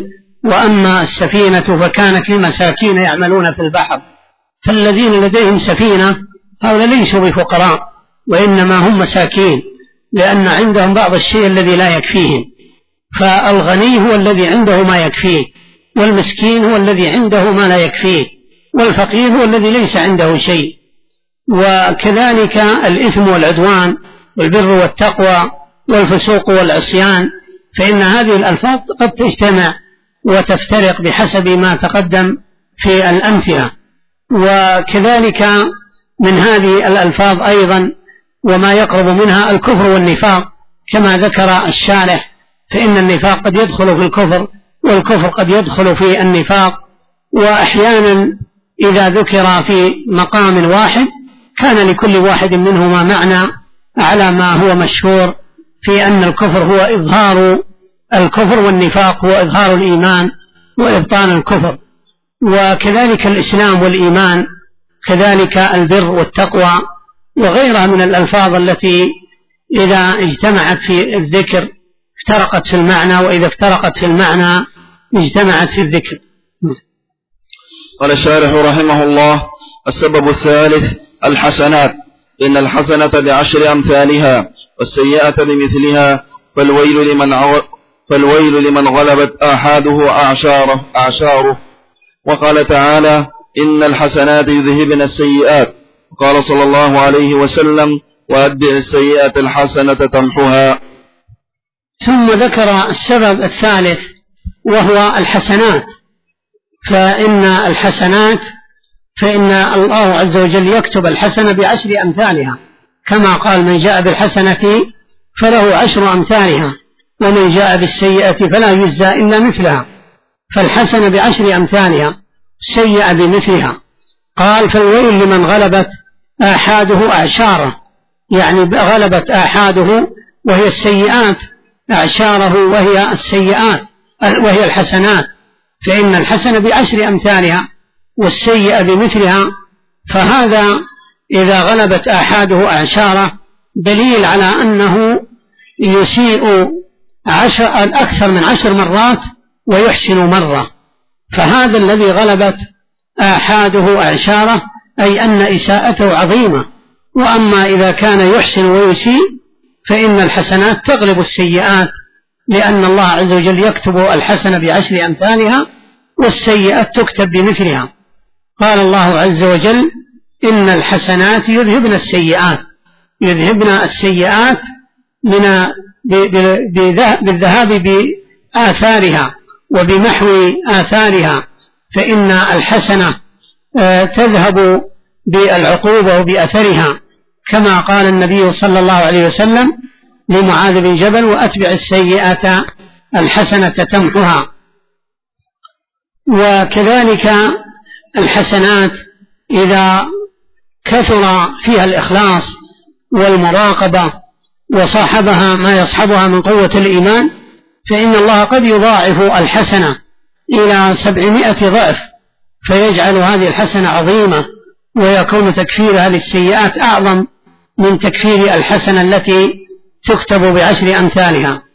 وأما السفينة فكانت لمساكين يعملون في البحر. فالذين لديهم سفينة هؤلاء ليسوا بفقراء، وإنما هم مساكين، لأن عندهم بعض الشيء الذي لا يكفيهم. فالغني هو الذي عنده ما يكفيه، والمسكين هو الذي عنده ما لا يكفيه، والفقير هو الذي ليس عنده شيء. وكذلك الإثم والعدوان والبر والتقوى والفسوق والعصيان، فإن هذه الألفاظ قد تجتمع وتفترق بحسب ما تقدم في الأمثلة. وكذلك من هذه الألفاظ أيضا وما يقرب منها الكفر والنفاق كما ذكر الشارح، فإن النفاق قد يدخل في الكفر، والكفر قد يدخل في النفاق. وأحيانا إذا ذكر في مقام واحد كان لكل واحد منهما معنى على ما هو مشهور في أن الكفر هو إظهار الكفر، والنفاق هو إظهار الإيمان وإبطان الكفر. وكذلك الإسلام والإيمان، كذلك البر والتقوى وغيرها من الألفاظ التي إذا اجتمعت في الذكر افترقت في المعنى، وإذا افترقت في المعنى اجتمعت في الذكر. قال الشارح رحمه الله: السبب الثالث الحسنات، إن الحسنة ب10 أمثالها والسيئة بمثلها، فالويل لمن غلبت آحاده أعشاره. وقال تعالى: إن الحسنات يذهبن السيئات. وقال صلى الله عليه وسلم: وأتبع السيئة الحسنة تمحها. ثم ذكر السبب الثالث وهو الحسنات. فإن الحسنات فإن الله عز وجل يكتب الحسنة ب10 أمثالها، كما قال: من جاء بالحسنة فله 10 أمثالها، ومن جاء بالسيئة فلا يجزى إلا مثلها. فالحسنة ب10 أمثالها، السيئة بمثلها. قال: فالويل لمن غلبت آحاده أعشاره، يعني غلبت آحاده وهي السيئات أعشاره وهي السيئات وهي الحسنات. فإن الحسنة ب10 أمثالها والسيئة بمثلها، فهذا إذا غلبت آحاده أعشاره دليل على أنه يسيء أكثر من 10 مرات ويحسن مرة. فهذا الذي غلبت آحاده أعشاره أي أن إساءته عظيمة. وأما إذا كان يحسن ويسيء فإن الحسنات تغلب السيئات، لأن الله عز وجل يكتب الحسنة ب10 أمثالها والسيئة تكتب بمثلها. قال الله عز وجل: إن الحسنات يذهبن السيئات بالذهاب بآثارها وبمحو آثارها. فإن الحسنة تذهب بالعقوبة وبأثرها، كما قال النبي صلى الله عليه وسلم لمعاذ بن جبل: وأتبع السيئة الحسنة تمحها. وكذلك الحسنات إذا كثر فيها الإخلاص والمراقبة وصاحبها ما يصحبها من قوة الإيمان، فإن الله قد يضاعف الحسنة إلى 700 ضعف، فيجعل هذه الحسنة عظيمة، ويكون تكفيرها للسيئات أعظم من تكفير الحسنة التي تكتب ب10 أمثالها.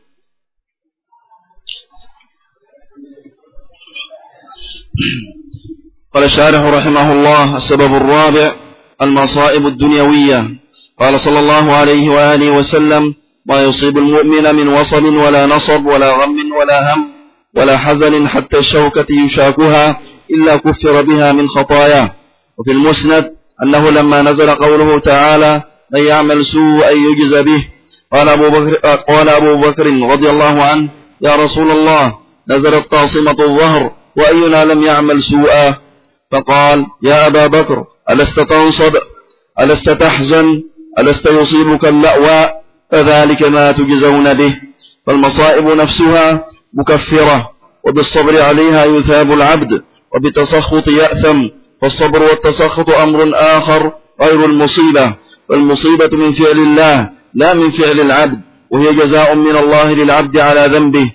قال الشارح رحمه الله: السبب الرابع المصائب الدنيوية. قال صلى الله عليه وآله وسلم: ما يصيب المؤمن من وصب ولا نصب ولا غم ولا هم ولا حزن حتى الشوكة يشاكها إلا كفر بها من خطاياه. وفي المسند أنه لما نزل قوله تعالى: من يعمل سوءا يجز به، قال أبو بكر رضي الله عنه: يا رسول الله، نزلت قاصمة الظهر وأينا لم يعمل سوءا؟ فقال: يا أبا بكر، ألست تنصب؟ ألست تحزن؟ ألست يصيبك اللأواء؟ فذلك ما تجزون به. فالمصائب نفسها مكفرة، وبالصبر عليها يثاب العبد، وبالتسخط يأثم. فالصبر والتسخط أمر آخر غير المصيبة، والمصيبة من فعل الله لا من فعل العبد، وهي جزاء من الله للعبد على ذنبه،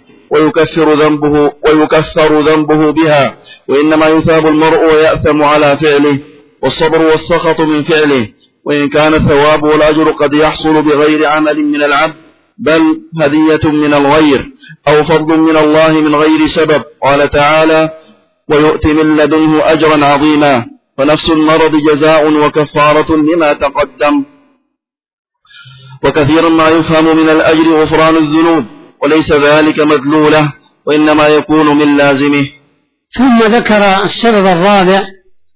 ويكفر ذنبه بها، وإنما يثاب المرء ويأثم على فعله. والصبر والسخط من فعله، وإن كان الثواب والأجر قد يحصل بغير عمل من العبد، بل هدية من الغير أو فضل من الله من غير سبب. قال تعالى: ويؤتي من لدنه أجرا عظيما. فنفس المرض جزاء وكفارة لما تقدم. وكثيرا ما يفهم من الأجر غفران الذنوب، وليس ذلك مدلوله، وإنما يكون من لازمه. ثم ذكر السبب الرابع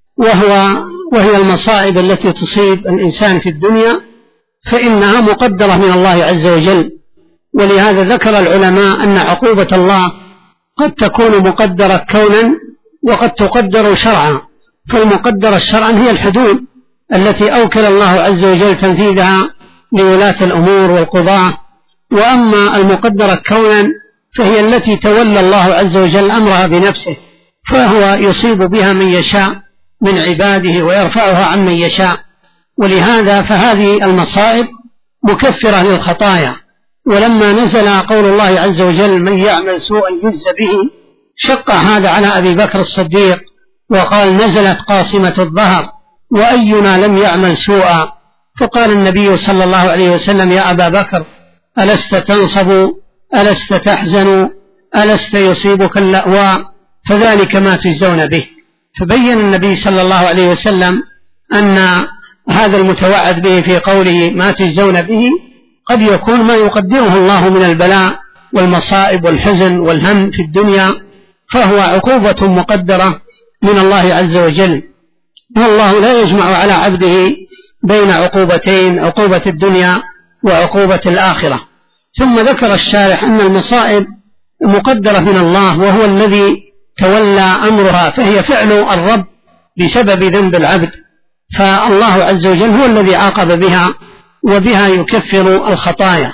وهي المصائب التي تصيب الإنسان في الدنيا، فإنها مقدرة من الله عز وجل. ولهذا ذكر العلماء أن عقوبة الله قد تكون مقدرة كونا وقد تقدر شرعا. فالمقدرة شرعا هي الحدود التي أوكل الله عز وجل تنفيذها لولاة الأمور والقضاة، وأما المقدرة كونا فهي التي تولى الله عز وجل أمرها بنفسه، فهو يصيب بها من يشاء من عباده ويرفعها عن من يشاء. ولهذا فهذه المصائب مكفرة للخطايا. ولما نزل قول الله عز وجل: من يعمل سوءا يجز به، شق هذا على أبي بكر الصديق وقال: نزلت قاصمة الظهر وأينا لم يعمل سوءا. فقال النبي صلى الله عليه وسلم: يا أبا بكر، ألست تنصب؟ ألست تحزن؟ ألست يصيبك اللأواء؟ فذلك ما تجزون به. فبين النبي صلى الله عليه وسلم أن هذا المتوعد به في قوله ما تجزون به قد يكون ما يقدره الله من البلاء والمصائب والحزن والهم في الدنيا، فهو عقوبة مقدرة من الله عز وجل. والله لا يجمع على عبده بين عقوبتين: عقوبة الدنيا وعقوبة الآخرة. ثم ذكر الشارح أن المصائب مقدرة من الله، وهو الذي تولى أمرها، فهي فعل الرب بسبب ذنب العبد، فالله عز وجل هو الذي عاقب بها وبها يكفر الخطايا.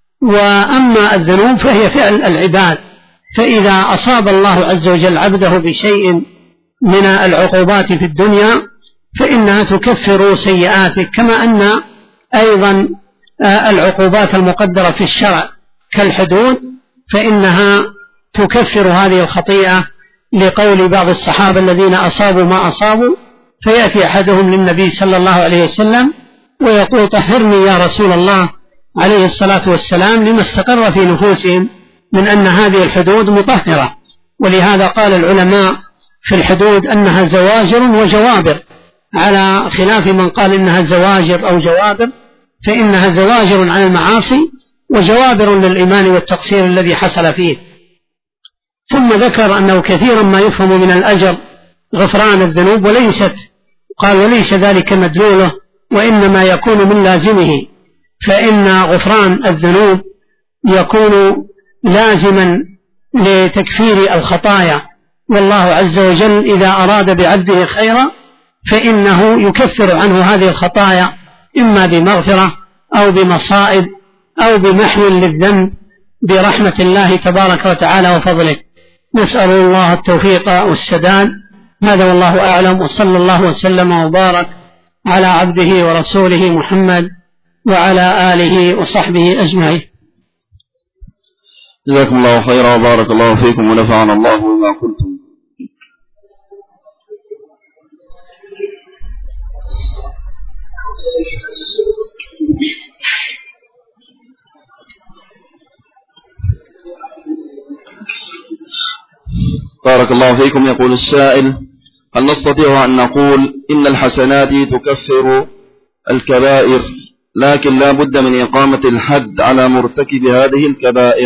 وأما الذنوب فهي فعل العباد، فإذا أصاب الله عز وجل عبده بشيء من العقوبات في الدنيا فإنها تكفر سيئاته، كما أن أيضا العقوبات المقدرة في الشرع كالحدود فإنها تكفر هذه الخطيئة، لقول بعض الصحابة الذين أصابوا ما أصابوا، فيأتي أحدهم للنبي صلى الله عليه وسلم ويقول: طهرني يا رسول الله عليه الصلاة والسلام، لما استقر في نفوسهم من أن هذه الحدود مطهرة. ولهذا قال العلماء في الحدود أنها زواجر وجوابر، على خلاف من قال إنها زواجر أو جوابر، فإنها زواجر عن المعاصي وجوابر للإيمان والتقصير الذي حصل فيه. ثم ذكر أنه كثيرا ما يفهم من الأجر غفران الذنوب، وليس ذلك مدلوله، وإنما يكون من لازمه، فإن غفران الذنوب يكون لازما لتكفير الخطايا. والله عز وجل إذا أراد بعبده خيرا فإنه يكفر عنه هذه الخطايا، إما بمغفرة أو بمصائب أو بمحو للذنب برحمة الله تبارك وتعالى وفضله. نسأل الله التوفيق والسداد. هذا والله أعلم، وصلى الله وسلم وبارك على عبده ورسوله محمد وعلى آله وصحبه أجمعين. جزاكم الله خيرا وبارك الله فيكم ونفعنا الله بما قلتم. بارك الله فيكم. يقول السائل: هل نستطيع أن نقول إن الحسنات تكفر الكبائر، لكن لا بد من إقامة الحد على مرتكب هذه الكبائر؟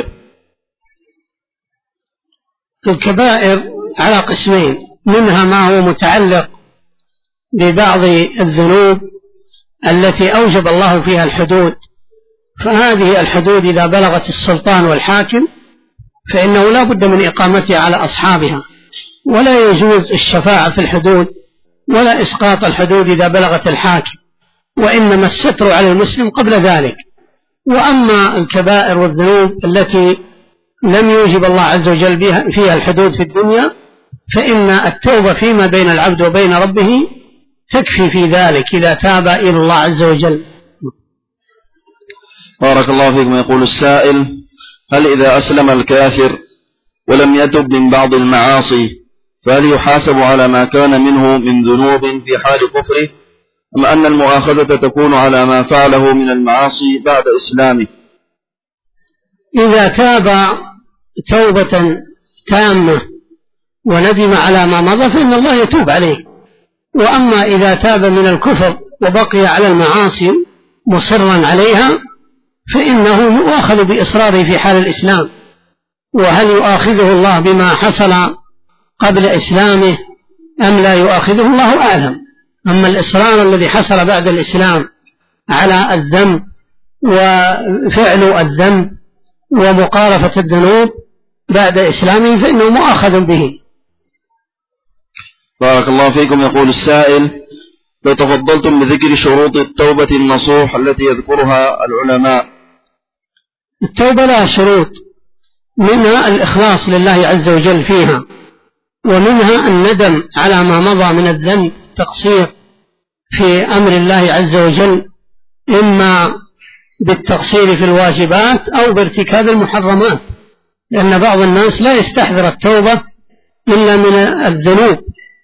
الكبائر على قسمين: منها ما هو متعلق ببعض الذنوب التي أوجب الله فيها الحدود، فهذه الحدود إذا بلغت السلطان والحاكم فإنه لا بد من إقامتها على أصحابها، ولا يجوز الشفاعة في الحدود ولا إسقاط الحدود إذا بلغت الحاكم، وإنما الستر على المسلم قبل ذلك. وأما الكبائر والذنوب التي لم يوجب الله عز وجل فيها الحدود في الدنيا فإن التوبة فيما بين العبد وبين ربه تكفي في ذلك إذا تاب إلى الله عز وجل. بارك الله فيكم. يقول السائل: هل إذا أسلم الكافر ولم يتب من بعض المعاصي فهل يحاسب على ما كان منه من ذنوب في حال كفره، أم أن المؤاخذة تكون على ما فعله من المعاصي بعد إسلامه؟ إذا تاب توبة تامة وندم على ما مضى فإن الله يتوب عليه. وأما إذا تاب من الكفر وبقي على المعاصي مصرا عليها فإنه يؤاخذ بإصراره في حال الإسلام. وهل يؤاخذه الله بما حصل قبل إسلامه أم لا يؤاخذه؟ الله أعلم. أما الإصرار الذي حصل بعد الإسلام على الذنب وفعل الذنب ومقارفة الذنوب بعد إسلامه فإنه مؤاخذ به. بارك الله فيكم. يقول السائل: لو تفضلتم بذكر شروط التوبة النصوح التي يذكرها العلماء. التوبة لها شروط، منها الإخلاص لله عز وجل فيها، ومنها الندم على ما مضى من الذنب، تقصير في أمر الله عز وجل إما بالتقصير في الواجبات أو بارتكاب المحرمات، لأن بعض الناس لا يستحضر التوبة إلا من الذنوب،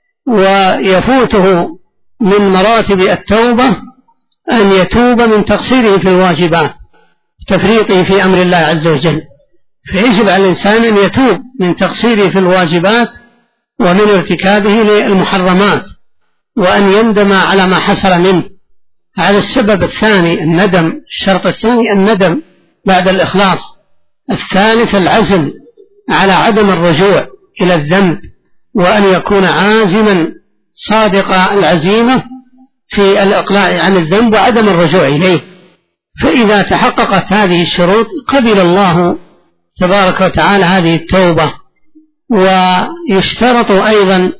ويفوته من مراتب التوبة أن يتوب من تقصيره في الواجبات، تفريطه في أمر الله عز وجل. فيجب على الإنسان أن يتوب من تقصيره في الواجبات ومن ارتكابه للمحرمات، وأن يندم على ما حصل منه. هذا السبب الثاني الندم. الشرط الثاني الندم بعد الإخلاص. الثالث العزم على عدم الرجوع إلى الذنب، وأن يكون عازما صادق العزيمة في الإقلاع عن الذنب وعدم الرجوع إليه. فإذا تحققت هذه الشروط قبل الله تبارك وتعالى هذه التوبة. ويشترط أيضا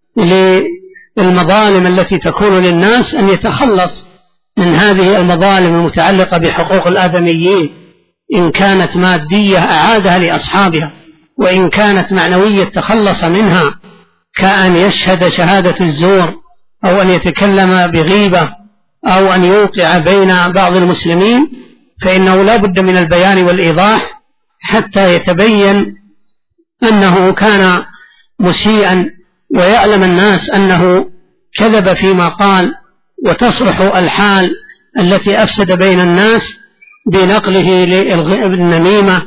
للمظالم التي تكون للناس أن يتخلص من هذه المظالم المتعلقة بحقوق الآدميين، إن كانت مادية أعادها لأصحابها، وإن كانت معنوية تخلص منها، كأن يشهد شهادة الزور أو أن يتكلم بغيبة أو أن يوقع بين بعض المسلمين، فإنه لا بد من البيان والإيضاح حتى يتبين أنه كان مسيئا ويعلم الناس أنه كذب فيما قال، وتصلح الحال التي أفسد بين الناس بنقله للنميمة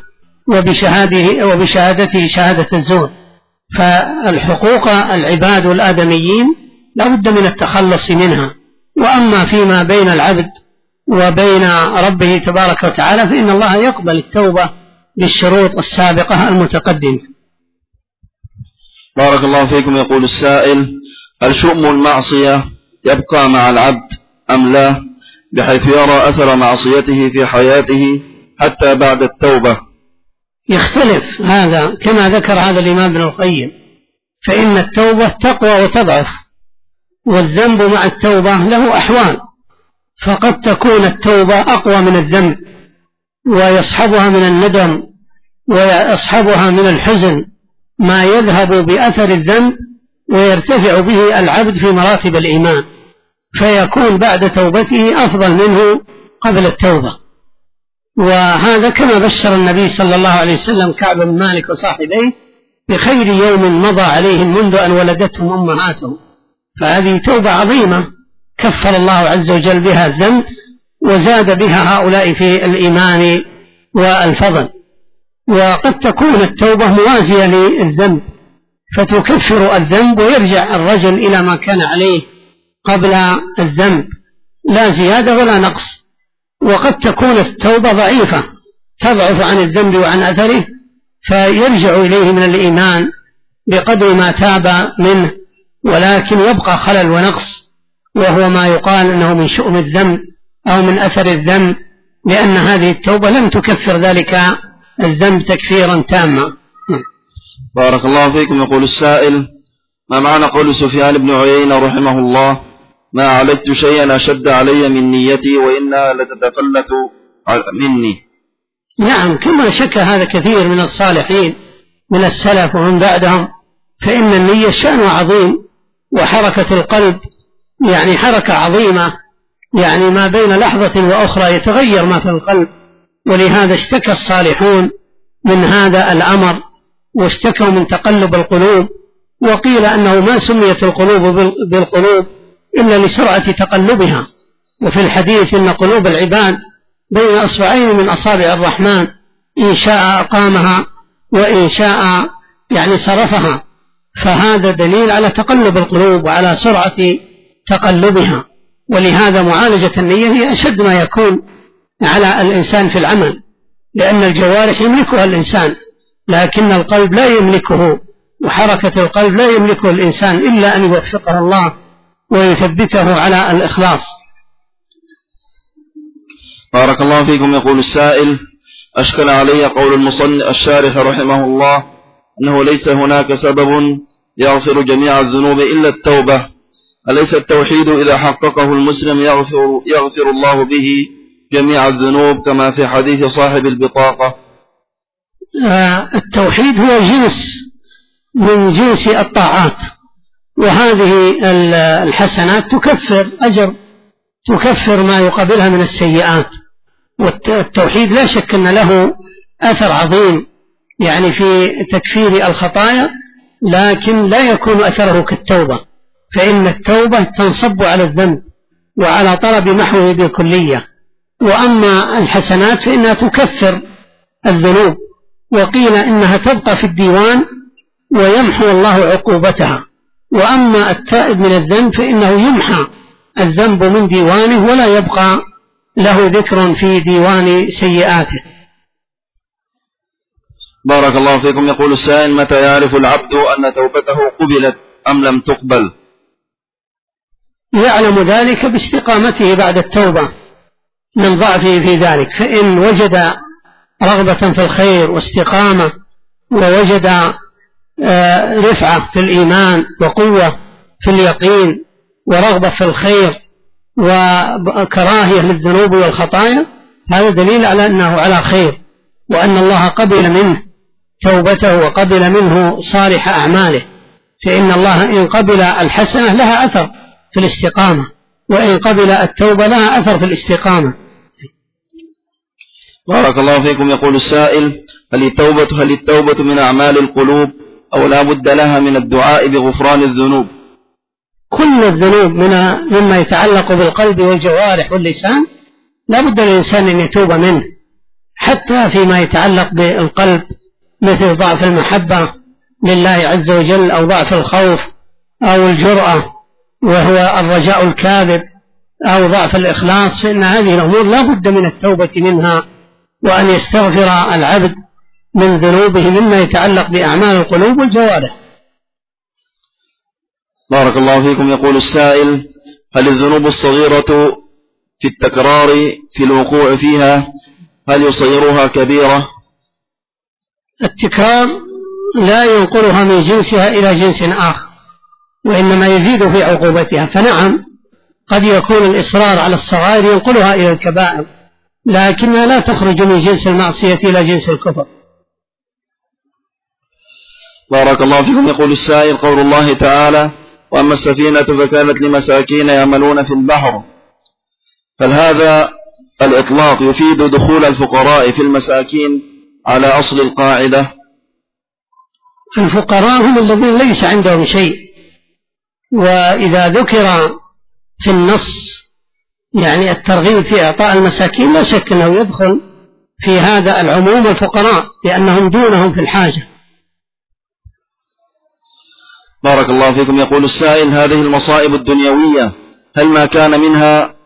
وبشهادته شهادة الزور. فالحقوق العباد والآدميين لا بد من التخلص منها. وأما فيما بين العبد وبين ربه تبارك وتعالى فإن الله يقبل التوبة بالشروط السابقة المتقدمة. بارك الله فيكم. يقول السائل: هل شؤم المعصية يبقى مع العبد أم لا، بحيث يرى أثر معصيته في حياته حتى بعد التوبة؟ يختلف هذا كما ذكر هذا الإمام ابن القيم، فإن التوبة تقوى وتضعف، والذنب مع التوبة له أحوال، فقد تكون التوبة أقوى من الذنب ويصحبها من الندم ويصحبها من الحزن ما يذهب بأثر الذنب ويرتفع به العبد في مراتب الإيمان، فيكون بعد توبته أفضل منه قبل التوبة. وهذا كما بشر النبي صلى الله عليه وسلم كعب بن مالك وصاحبيه بخير يوم مضى عليهم منذ أن ولدتهم أمهاتهم. فهذه توبة عظيمة كفر الله عز وجل بها الذنب وزاد بها هؤلاء في الإيمان والفضل. وقد تكون التوبة موازية للذنب فتكفر الذنب ويرجع الرجل إلى ما كان عليه قبل الذنب، لا زيادة ولا نقص. وقد تكون التوبة ضعيفة تضعف عن الذنب وعن أثره، فيرجع إليه من الإيمان بقدر ما تاب منه، ولكن يبقى خلل ونقص، وهو ما يقال أنه من شؤم الذنب أو من أثر الذنب، لأن هذه التوبة لم تكفر ذلك الذنب تكفيرا تاما. بارك الله فيكم. يقول السائل: ما معنى قول سفيان بن عيينة رحمه الله: ما عالجت شيئا أشد علي من نيتي وإنها لتتفلت مني؟ نعم، كما شك هذا كثير من الصالحين من السلف ومن بعدهم، فإن النية شأن عظيم، وحركة القلب يعني حركة عظيمة، يعني ما بين لحظة وأخرى يتغير ما في القلب. ولهذا اشتكى الصالحون من هذا الأمر واشتكوا من تقلب القلوب، وقيل أنه ما سميت القلوب بالقلوب إلا لسرعة تقلبها. وفي الحديث إن قلوب العباد بين أصبعين من أصابع الرحمن إن شاء أقامها وإن شاء يعني صرفها، فهذا دليل على تقلب القلوب وعلى سرعة تقلبها. ولهذا معالجة النية هي أشد ما يكون على الإنسان في العمل، لأن الجوارح يملكها الإنسان لكن القلب لا يملكه، وحركة القلب لا يملكه الإنسان إلا أن يوفقه الله ويثبته على الإخلاص. بارك الله فيكم. يقول السائل: أشكل علي قول المصنف الشارح رحمه الله أنه ليس هناك سبب يغفر جميع الذنوب إلا التوبة، أليس التوحيد إذا حققه المسلم يغفر الله به جميع الذنوب كما في حديث صاحب البطاقة؟ التوحيد هو جنس من جنس الطاعات، وهذه الحسنات تكفر ما يقابلها من السيئات. والتوحيد لا شك أن له أثر عظيم يعني في تكفير الخطايا، لكن لا يكون أثره كالتوبة، فإن التوبة تنصب على الذنب وعلى طلب محوه بالكلية، وأما الحسنات فإنها تكفر الذنوب، وقيل إنها تبقى في الديوان ويمحو الله عقوبتها. وأما التائب من الذنب فإنه يمحى الذنب من ديوانه ولا يبقى له ذكر في ديوان سيئاته. بارك الله فيكم. يقول السائل: متى يعرف العبد أن توبته قبلت أم لم تقبل؟ يعلم ذلك باستقامته بعد التوبة من ضعفه في ذلك، فإن وجد رغبة في الخير واستقامة ووجد رفعة في الإيمان وقوة في اليقين ورغبة في الخير وكراهية للذنوب والخطايا، هذا دليل على أنه على خير، وأن الله قبل منه توبته وقبل منه صالح أعماله. فإن الله إن قبل الحسنة لها أثر في الاستقامة، وإن قبل التوبة لها أثر في الاستقامة. بارك الله فيكم. يقول السائل: هل التوبة من أعمال القلوب أو لا بد لها من الدعاء بغفران الذنوب؟ كل الذنوب مما يتعلق بالقلب والجوارح واللسان لا بد للإنسان أن يتوب منه، حتى فيما يتعلق بالقلب مثل ضعف المحبة لله عز وجل، أو ضعف الخوف، أو الجرأة وهو الرجاء الكاذب، أو ضعف الإخلاص، فإن هذه الأمور لا بد من التوبة منها، وأن يستغفر العبد من ذنوبه مما يتعلق بأعمال القلوب والجوارح. بارك الله فيكم. يقول السائل: هل الذنوب الصغيرة في التكرار في الوقوع فيها هل يصيرها كبيرة؟ التكرار لا ينقلها من جنسها إلى جنس آخر، وإنما يزيد في عقوبتها. فنعم قد يكون الإصرار على الصغائر ينقلها إلى الكبائر، لكنها لا تخرج من جنس المعصية إلى جنس الكفر. بارك الله فيكم. يقول السائل: قول الله تعالى: وأما السفينة فكانت لمساكين يعملون في البحر، هل هذا الإطلاق يفيد دخول الفقراء في المساكين على أصل القاعدة؟ الفقراء هم الذين ليس عندهم شيء، وإذا ذكر في النص يعني الترغيب في إعطاء المساكين لا شك أنه يدخل في هذا العموم الفقراء، لأنهم دونهم في الحاجة. بارك الله فيكم. يقول السائل: هذه المصائب الدنيوية هل ما كان منها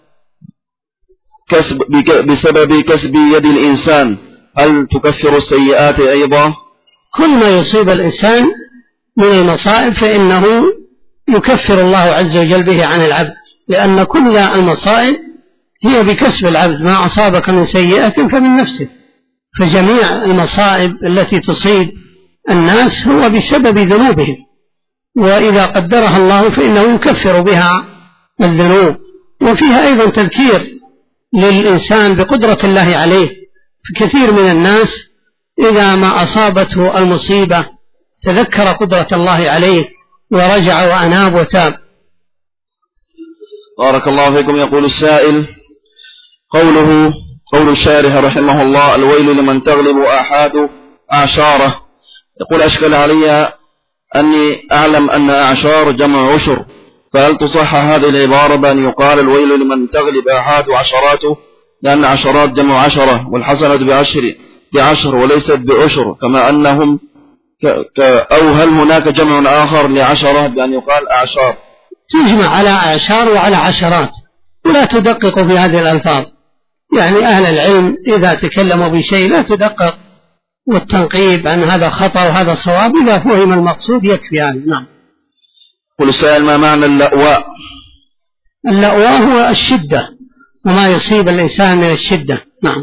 بسبب كسب يد الإنسان هل تكفر السيئات أيضا؟ كل ما يصيب الإنسان من المصائب فإنه يكفر الله عز وجل به عن العبد، لأن كل المصائب هي بكسب العبد، ما أصابك من سيئة فمن نفسه، فجميع المصائب التي تصيب الناس هو بسبب ذنوبهم، وإذا قدرها الله فإنه يكفر بها الذنوب. وفيها أيضا تذكير للإنسان بقدرة الله عليه، فكثير من الناس إذا ما أصابته المصيبة تذكر قدرة الله عليه ورجع وأناب وتاب. بارك الله فيكم. يقول السائل: قول الشارح رحمه الله: الويل لمن تغلب آحاد أعشاره. يقول: أشكل علي أني أعلم أن أعشار جمع عشر، فهل تصح هذه العبارة بأن يقال الويل لمن تغلب آحاد عشراته، لأن عشرات جمع عشرة والحسنة بعشر، ب10 وليست ب10 كما أنهم أو هل هناك جمع آخر ل10 بأن يقال أعشار؟ تجمع على أعشار وعلى عشرات ولا تدقق في هذه الألفاظ. يعني أهل العلم إذا تكلموا بشيء لا تدقق والتنقيب عن هذا خطأ وهذا صواب، إذا فهم المقصود يكفي هذا. نعم. قل السائل: ما معنى اللأواء؟ اللأواء هو الشدة وما يصيب الإنسان من الشدة. نعم.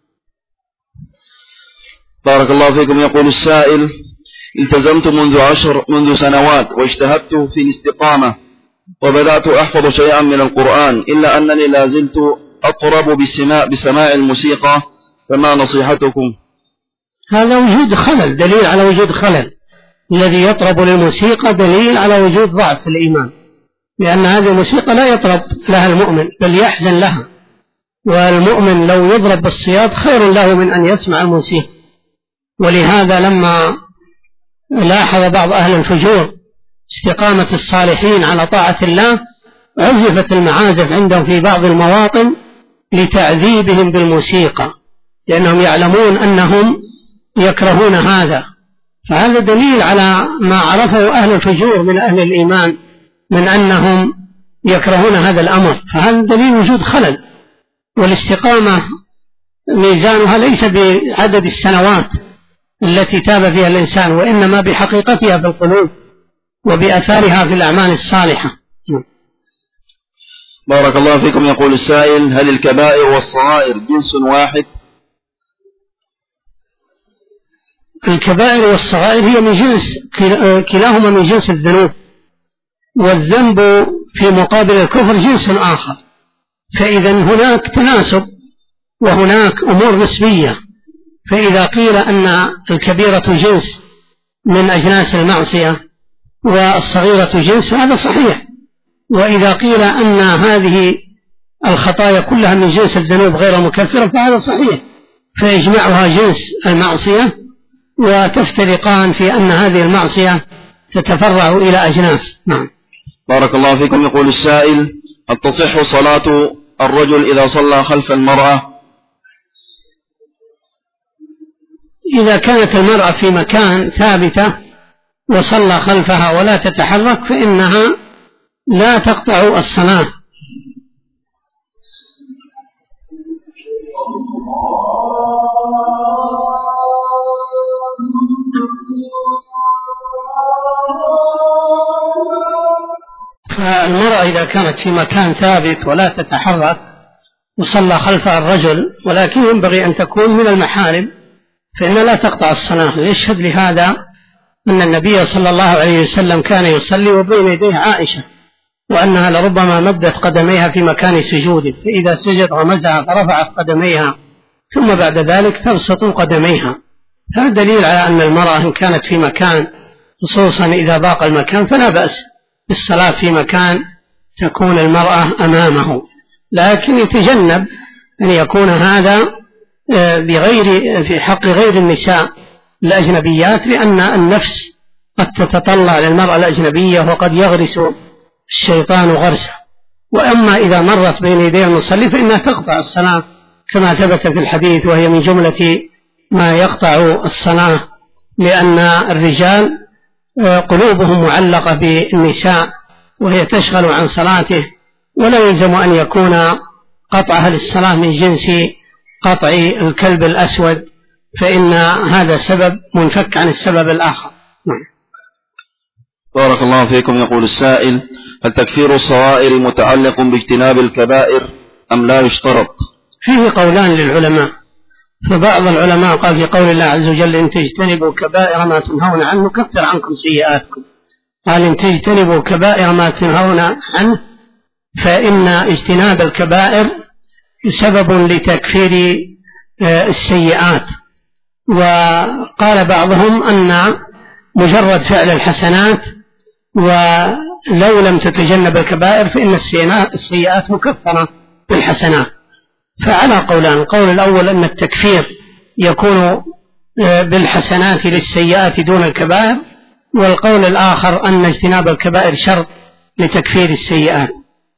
بارك الله فيكم. يقول السائل: التزمت منذ سنوات واجتهدت في الاستقامة وبدأت أحفظ شيئا من القرآن، إلا أنني لازلت أطرب بسماع الموسيقى، فما نصيحتكم؟ هذا وجود خلل، دليل على وجود خلل. الذي يطرب للموسيقى دليل على وجود ضعف في الإيمان، لأن هذه الموسيقى لا يطرب لها المؤمن بل يحزن لها، والمؤمن لو يضرب بالصياط خير له من أن يسمع الموسيقى. ولهذا لما لاحظ بعض أهل الفجور استقامة الصالحين على طاعة الله عزفت المعازف عندهم في بعض المواطن لتعذيبهم بالموسيقى، لأنهم يعلمون أنهم يكرهون هذا. فهذا دليل على ما عرفه أهل الفجور من أهل الإيمان من أنهم يكرهون هذا الأمر، فهذا دليل وجود خلل. والاستقامة ميزانها ليس بعدد السنوات التي تاب فيها الإنسان، وإنما بحقيقتها في القلوب وبأثارها في الأعمال الصالحة. بارك الله فيكم. يقول السائل: هل الكبائر والصغائر جنس واحد؟ الكبائر والصغائر هي من جنس، كلاهما من جنس الذنوب، والذنب في مقابل الكفر جنس آخر، فإذا هناك تناسب وهناك أمور نسبية. فإذا قيل أن الكبيرة جنس من أجناس المعصية والصغيرة جنس هذا صحيح، وإذا قيل أن هذه الخطايا كلها من جنس الذنوب غير مكفرة فهذا صحيح، فيجمعها جنس المعصية وتفترقان في أن هذه المعصية تتفرع إلى أجناس. نعم. بارك الله فيكم. يقول السائل: هل تصح صلاة الرجل إذا صلى خلف المرأة؟ إذا كانت المرأة في مكان ثابتة وصلى خلفها ولا تتحرك فإنها لا تقطع الصلاة. فالمرأة إذا كانت في مكان ثابت ولا تتحرك وصلى خلفها الرجل، ولكن ينبغي أن تكون من المحارم، فإنها لا تقطع الصلاة. ويشهد لهذا أن النبي صلى الله عليه وسلم كان يصلي وبين يديه عائشة، وأنها لربما مدت قدميها في مكان سجوده، فإذا سجد غمزها فرفعت قدميها ثم بعد ذلك تبسط قدميها. هذا دليل على أن المرأة إن كانت في مكان، خصوصا إذا ضاق المكان، فلا بأس بالصلاة في مكان تكون المرأة أمامه، لكن يتجنب أن يكون هذا في حق غير النساء الأجنبيات، لأن النفس قد تتطلع للمرأة الأجنبية وقد يغرس الشيطان غرسه. وأما إذا مرت بين يدي المصلي فإنها تقطع الصلاة كما ثبت في الحديث، وهي من جملة ما يقطع الصلاة، لأن الرجال قلوبهم معلقة بالنساء وهي تشغل عن صلاته، ولا يلزم أن يكون قطعها للصلاة من جنس قطع الكلب الأسود، فإن هذا سبب منفك عن السبب الآخر. نعم. بارك الله فيكم. يقول السائل: هل تكفير الصغائر متعلق باجتناب الكبائر أم لا يشترط؟ فيه قولان للعلماء، فبعض العلماء قال في قول الله عز وجل: إن تجتنبوا كبائر ما تنهون عنه كفر عنكم سيئاتكم. قال: إن تجتنبوا كبائر ما تنهون عنه، فإن اجتناب الكبائر سبب لتكفير السيئات. وقال بعضهم أن مجرد فعل الحسنات ولو لم تتجنب الكبائر فإن السيئات مكفرة بالحسنات. فعلى قولان: القول الأول أن التكفير يكون بالحسنات للسيئات دون الكبائر، والقول الآخر أن اجتناب الكبائر شرط لتكفير السيئات.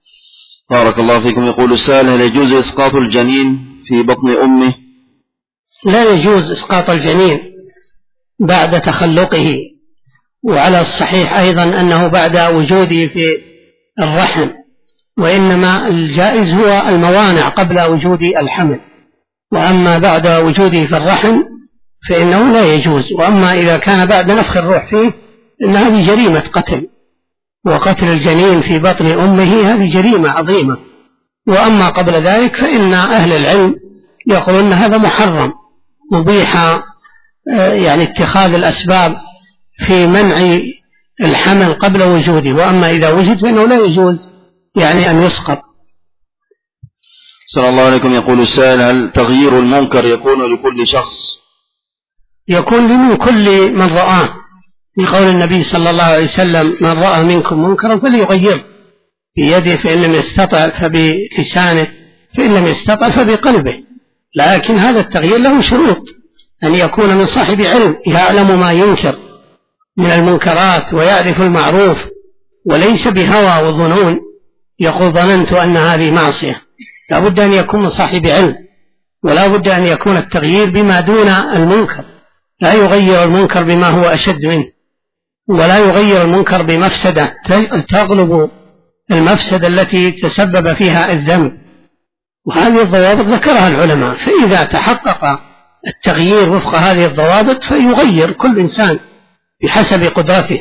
بارك الله فيكم. يقول السائل: هل يجوز إسقاط الجنين في بطن أمه؟ لا يجوز إسقاط الجنين بعد تخلقه، وعلى الصحيح أيضا أنه بعد وجوده في الرحم، وإنما الجائز هو الموانع قبل وجود الحمل، وأما بعد وجوده في الرحم فإنه لا يجوز. وأما إذا كان بعد نفخ الروح فيه إن هذه جريمة قتل، وقتل الجنين في بطن أمه هذه جريمة عظيمة. وأما قبل ذلك فإن أهل العلم يقولون هذا محرم، مبيح يعني اتخاذ الأسباب في منع الحمل قبل وجوده، وأما إذا وجد فإنه لا يجوز يعني أن يسقط. صلى الله عليكم. يقول السائل: هل تغيير المنكر يكون لكل شخص؟ يكون لمن كل من رآه، لقول النبي صلى الله عليه وسلم: من رأى منكم منكرا فليغيره بيده، فإن لم يستطع فبلسانه، فإن لم يستطع فبقلبه. لكن هذا التغيير له شروط، أن يكون من صاحب علم يعلم ما ينكر من المنكرات ويعرف المعروف، وليس بهوى وظنون يقول ظننت أن هذه معصية. لا بد أن يكون من صاحب علم، ولا بد أن يكون التغيير بما دون المنكر، لا يغير المنكر بما هو أشد منه، ولا يغير المنكر بمفسدة تغلب المفسدة التي تسبب فيها الذنب. وهذه الضوابط ذكرها العلماء، فإذا تحقق التغيير وفق هذه الضوابط فيغير كل إنسان بحسب قدرته.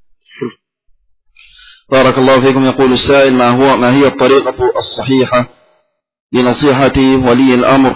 بارك الله فيكم. يقول السائل: ما هي الطريقة الصحيحة لنصيحة ولي الأمر؟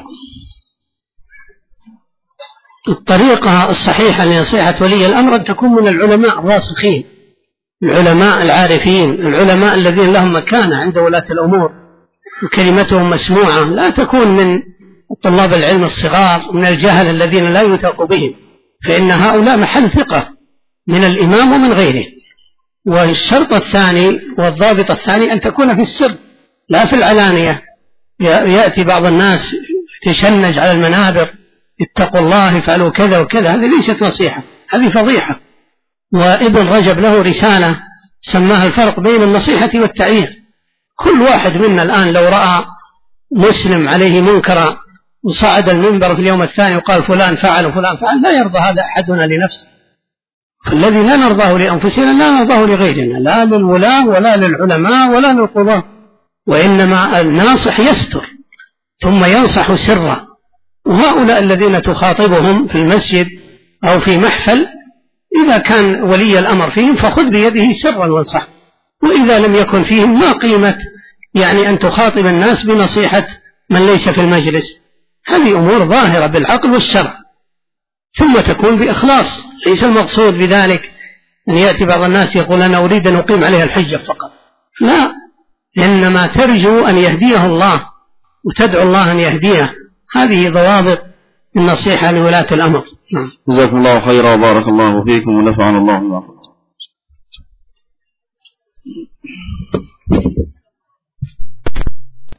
الطريقة الصحيحة لنصيحة ولي الأمر أن تكون من العلماء الراسخين، العلماء العارفين، العلماء الذين لهم مكانة عند ولاة الأمور وكلمتهم مسموعة، لا تكون من طلاب العلم الصغار من الجهل الذين لا يثق بهم، فإن هؤلاء محل ثقة من الإمام ومن غيره. والشرط الثاني والضابط الثاني أن تكون في السر لا في العلانية. يأتي بعض الناس تشنج على المنابر: اتقوا الله، افعلوا كذا وكذا، هذه ليست نصيحة، هذه فضيحة. وابن رجب له رسالة سماها الفرق بين النصيحة والتعيير. كل واحد منا الآن لو رأى مسلم عليه منكرا وصعد المنبر في اليوم الثاني وقال فلان فعل وفلان فعل، لا يرضى هذا أحدنا لنفسه. فالذي لا نرضاه لأنفسنا لا نرضاه لغيرنا، لا للولاة ولا للعلماء ولا للقضاة. وإنما الناصح يستر ثم ينصح سرا. وهؤلاء الذين تخاطبهم في المسجد أو في محفل إذا كان ولي الأمر فيهم فخذ بيده سرا وانصح، وإذا لم يكن فيهم ما قيمة يعني أن تخاطب الناس بنصيحة من ليس في المجلس. هذه أمور ظاهرة بالعقل والشرع، ثم تكون بإخلاص. ليس المقصود بذلك أن يأتي بعض الناس يقول أنا أريد أن أقيم عليها الحجة فقط، لا، إنما ترجو أن يهديه الله وتدعو الله أن يهديه. هذه ضوابط النصيحة لولاة الأمر. جزاكم الله خيرا وبارك الله فيكم ونفعنا الله بما قلتم.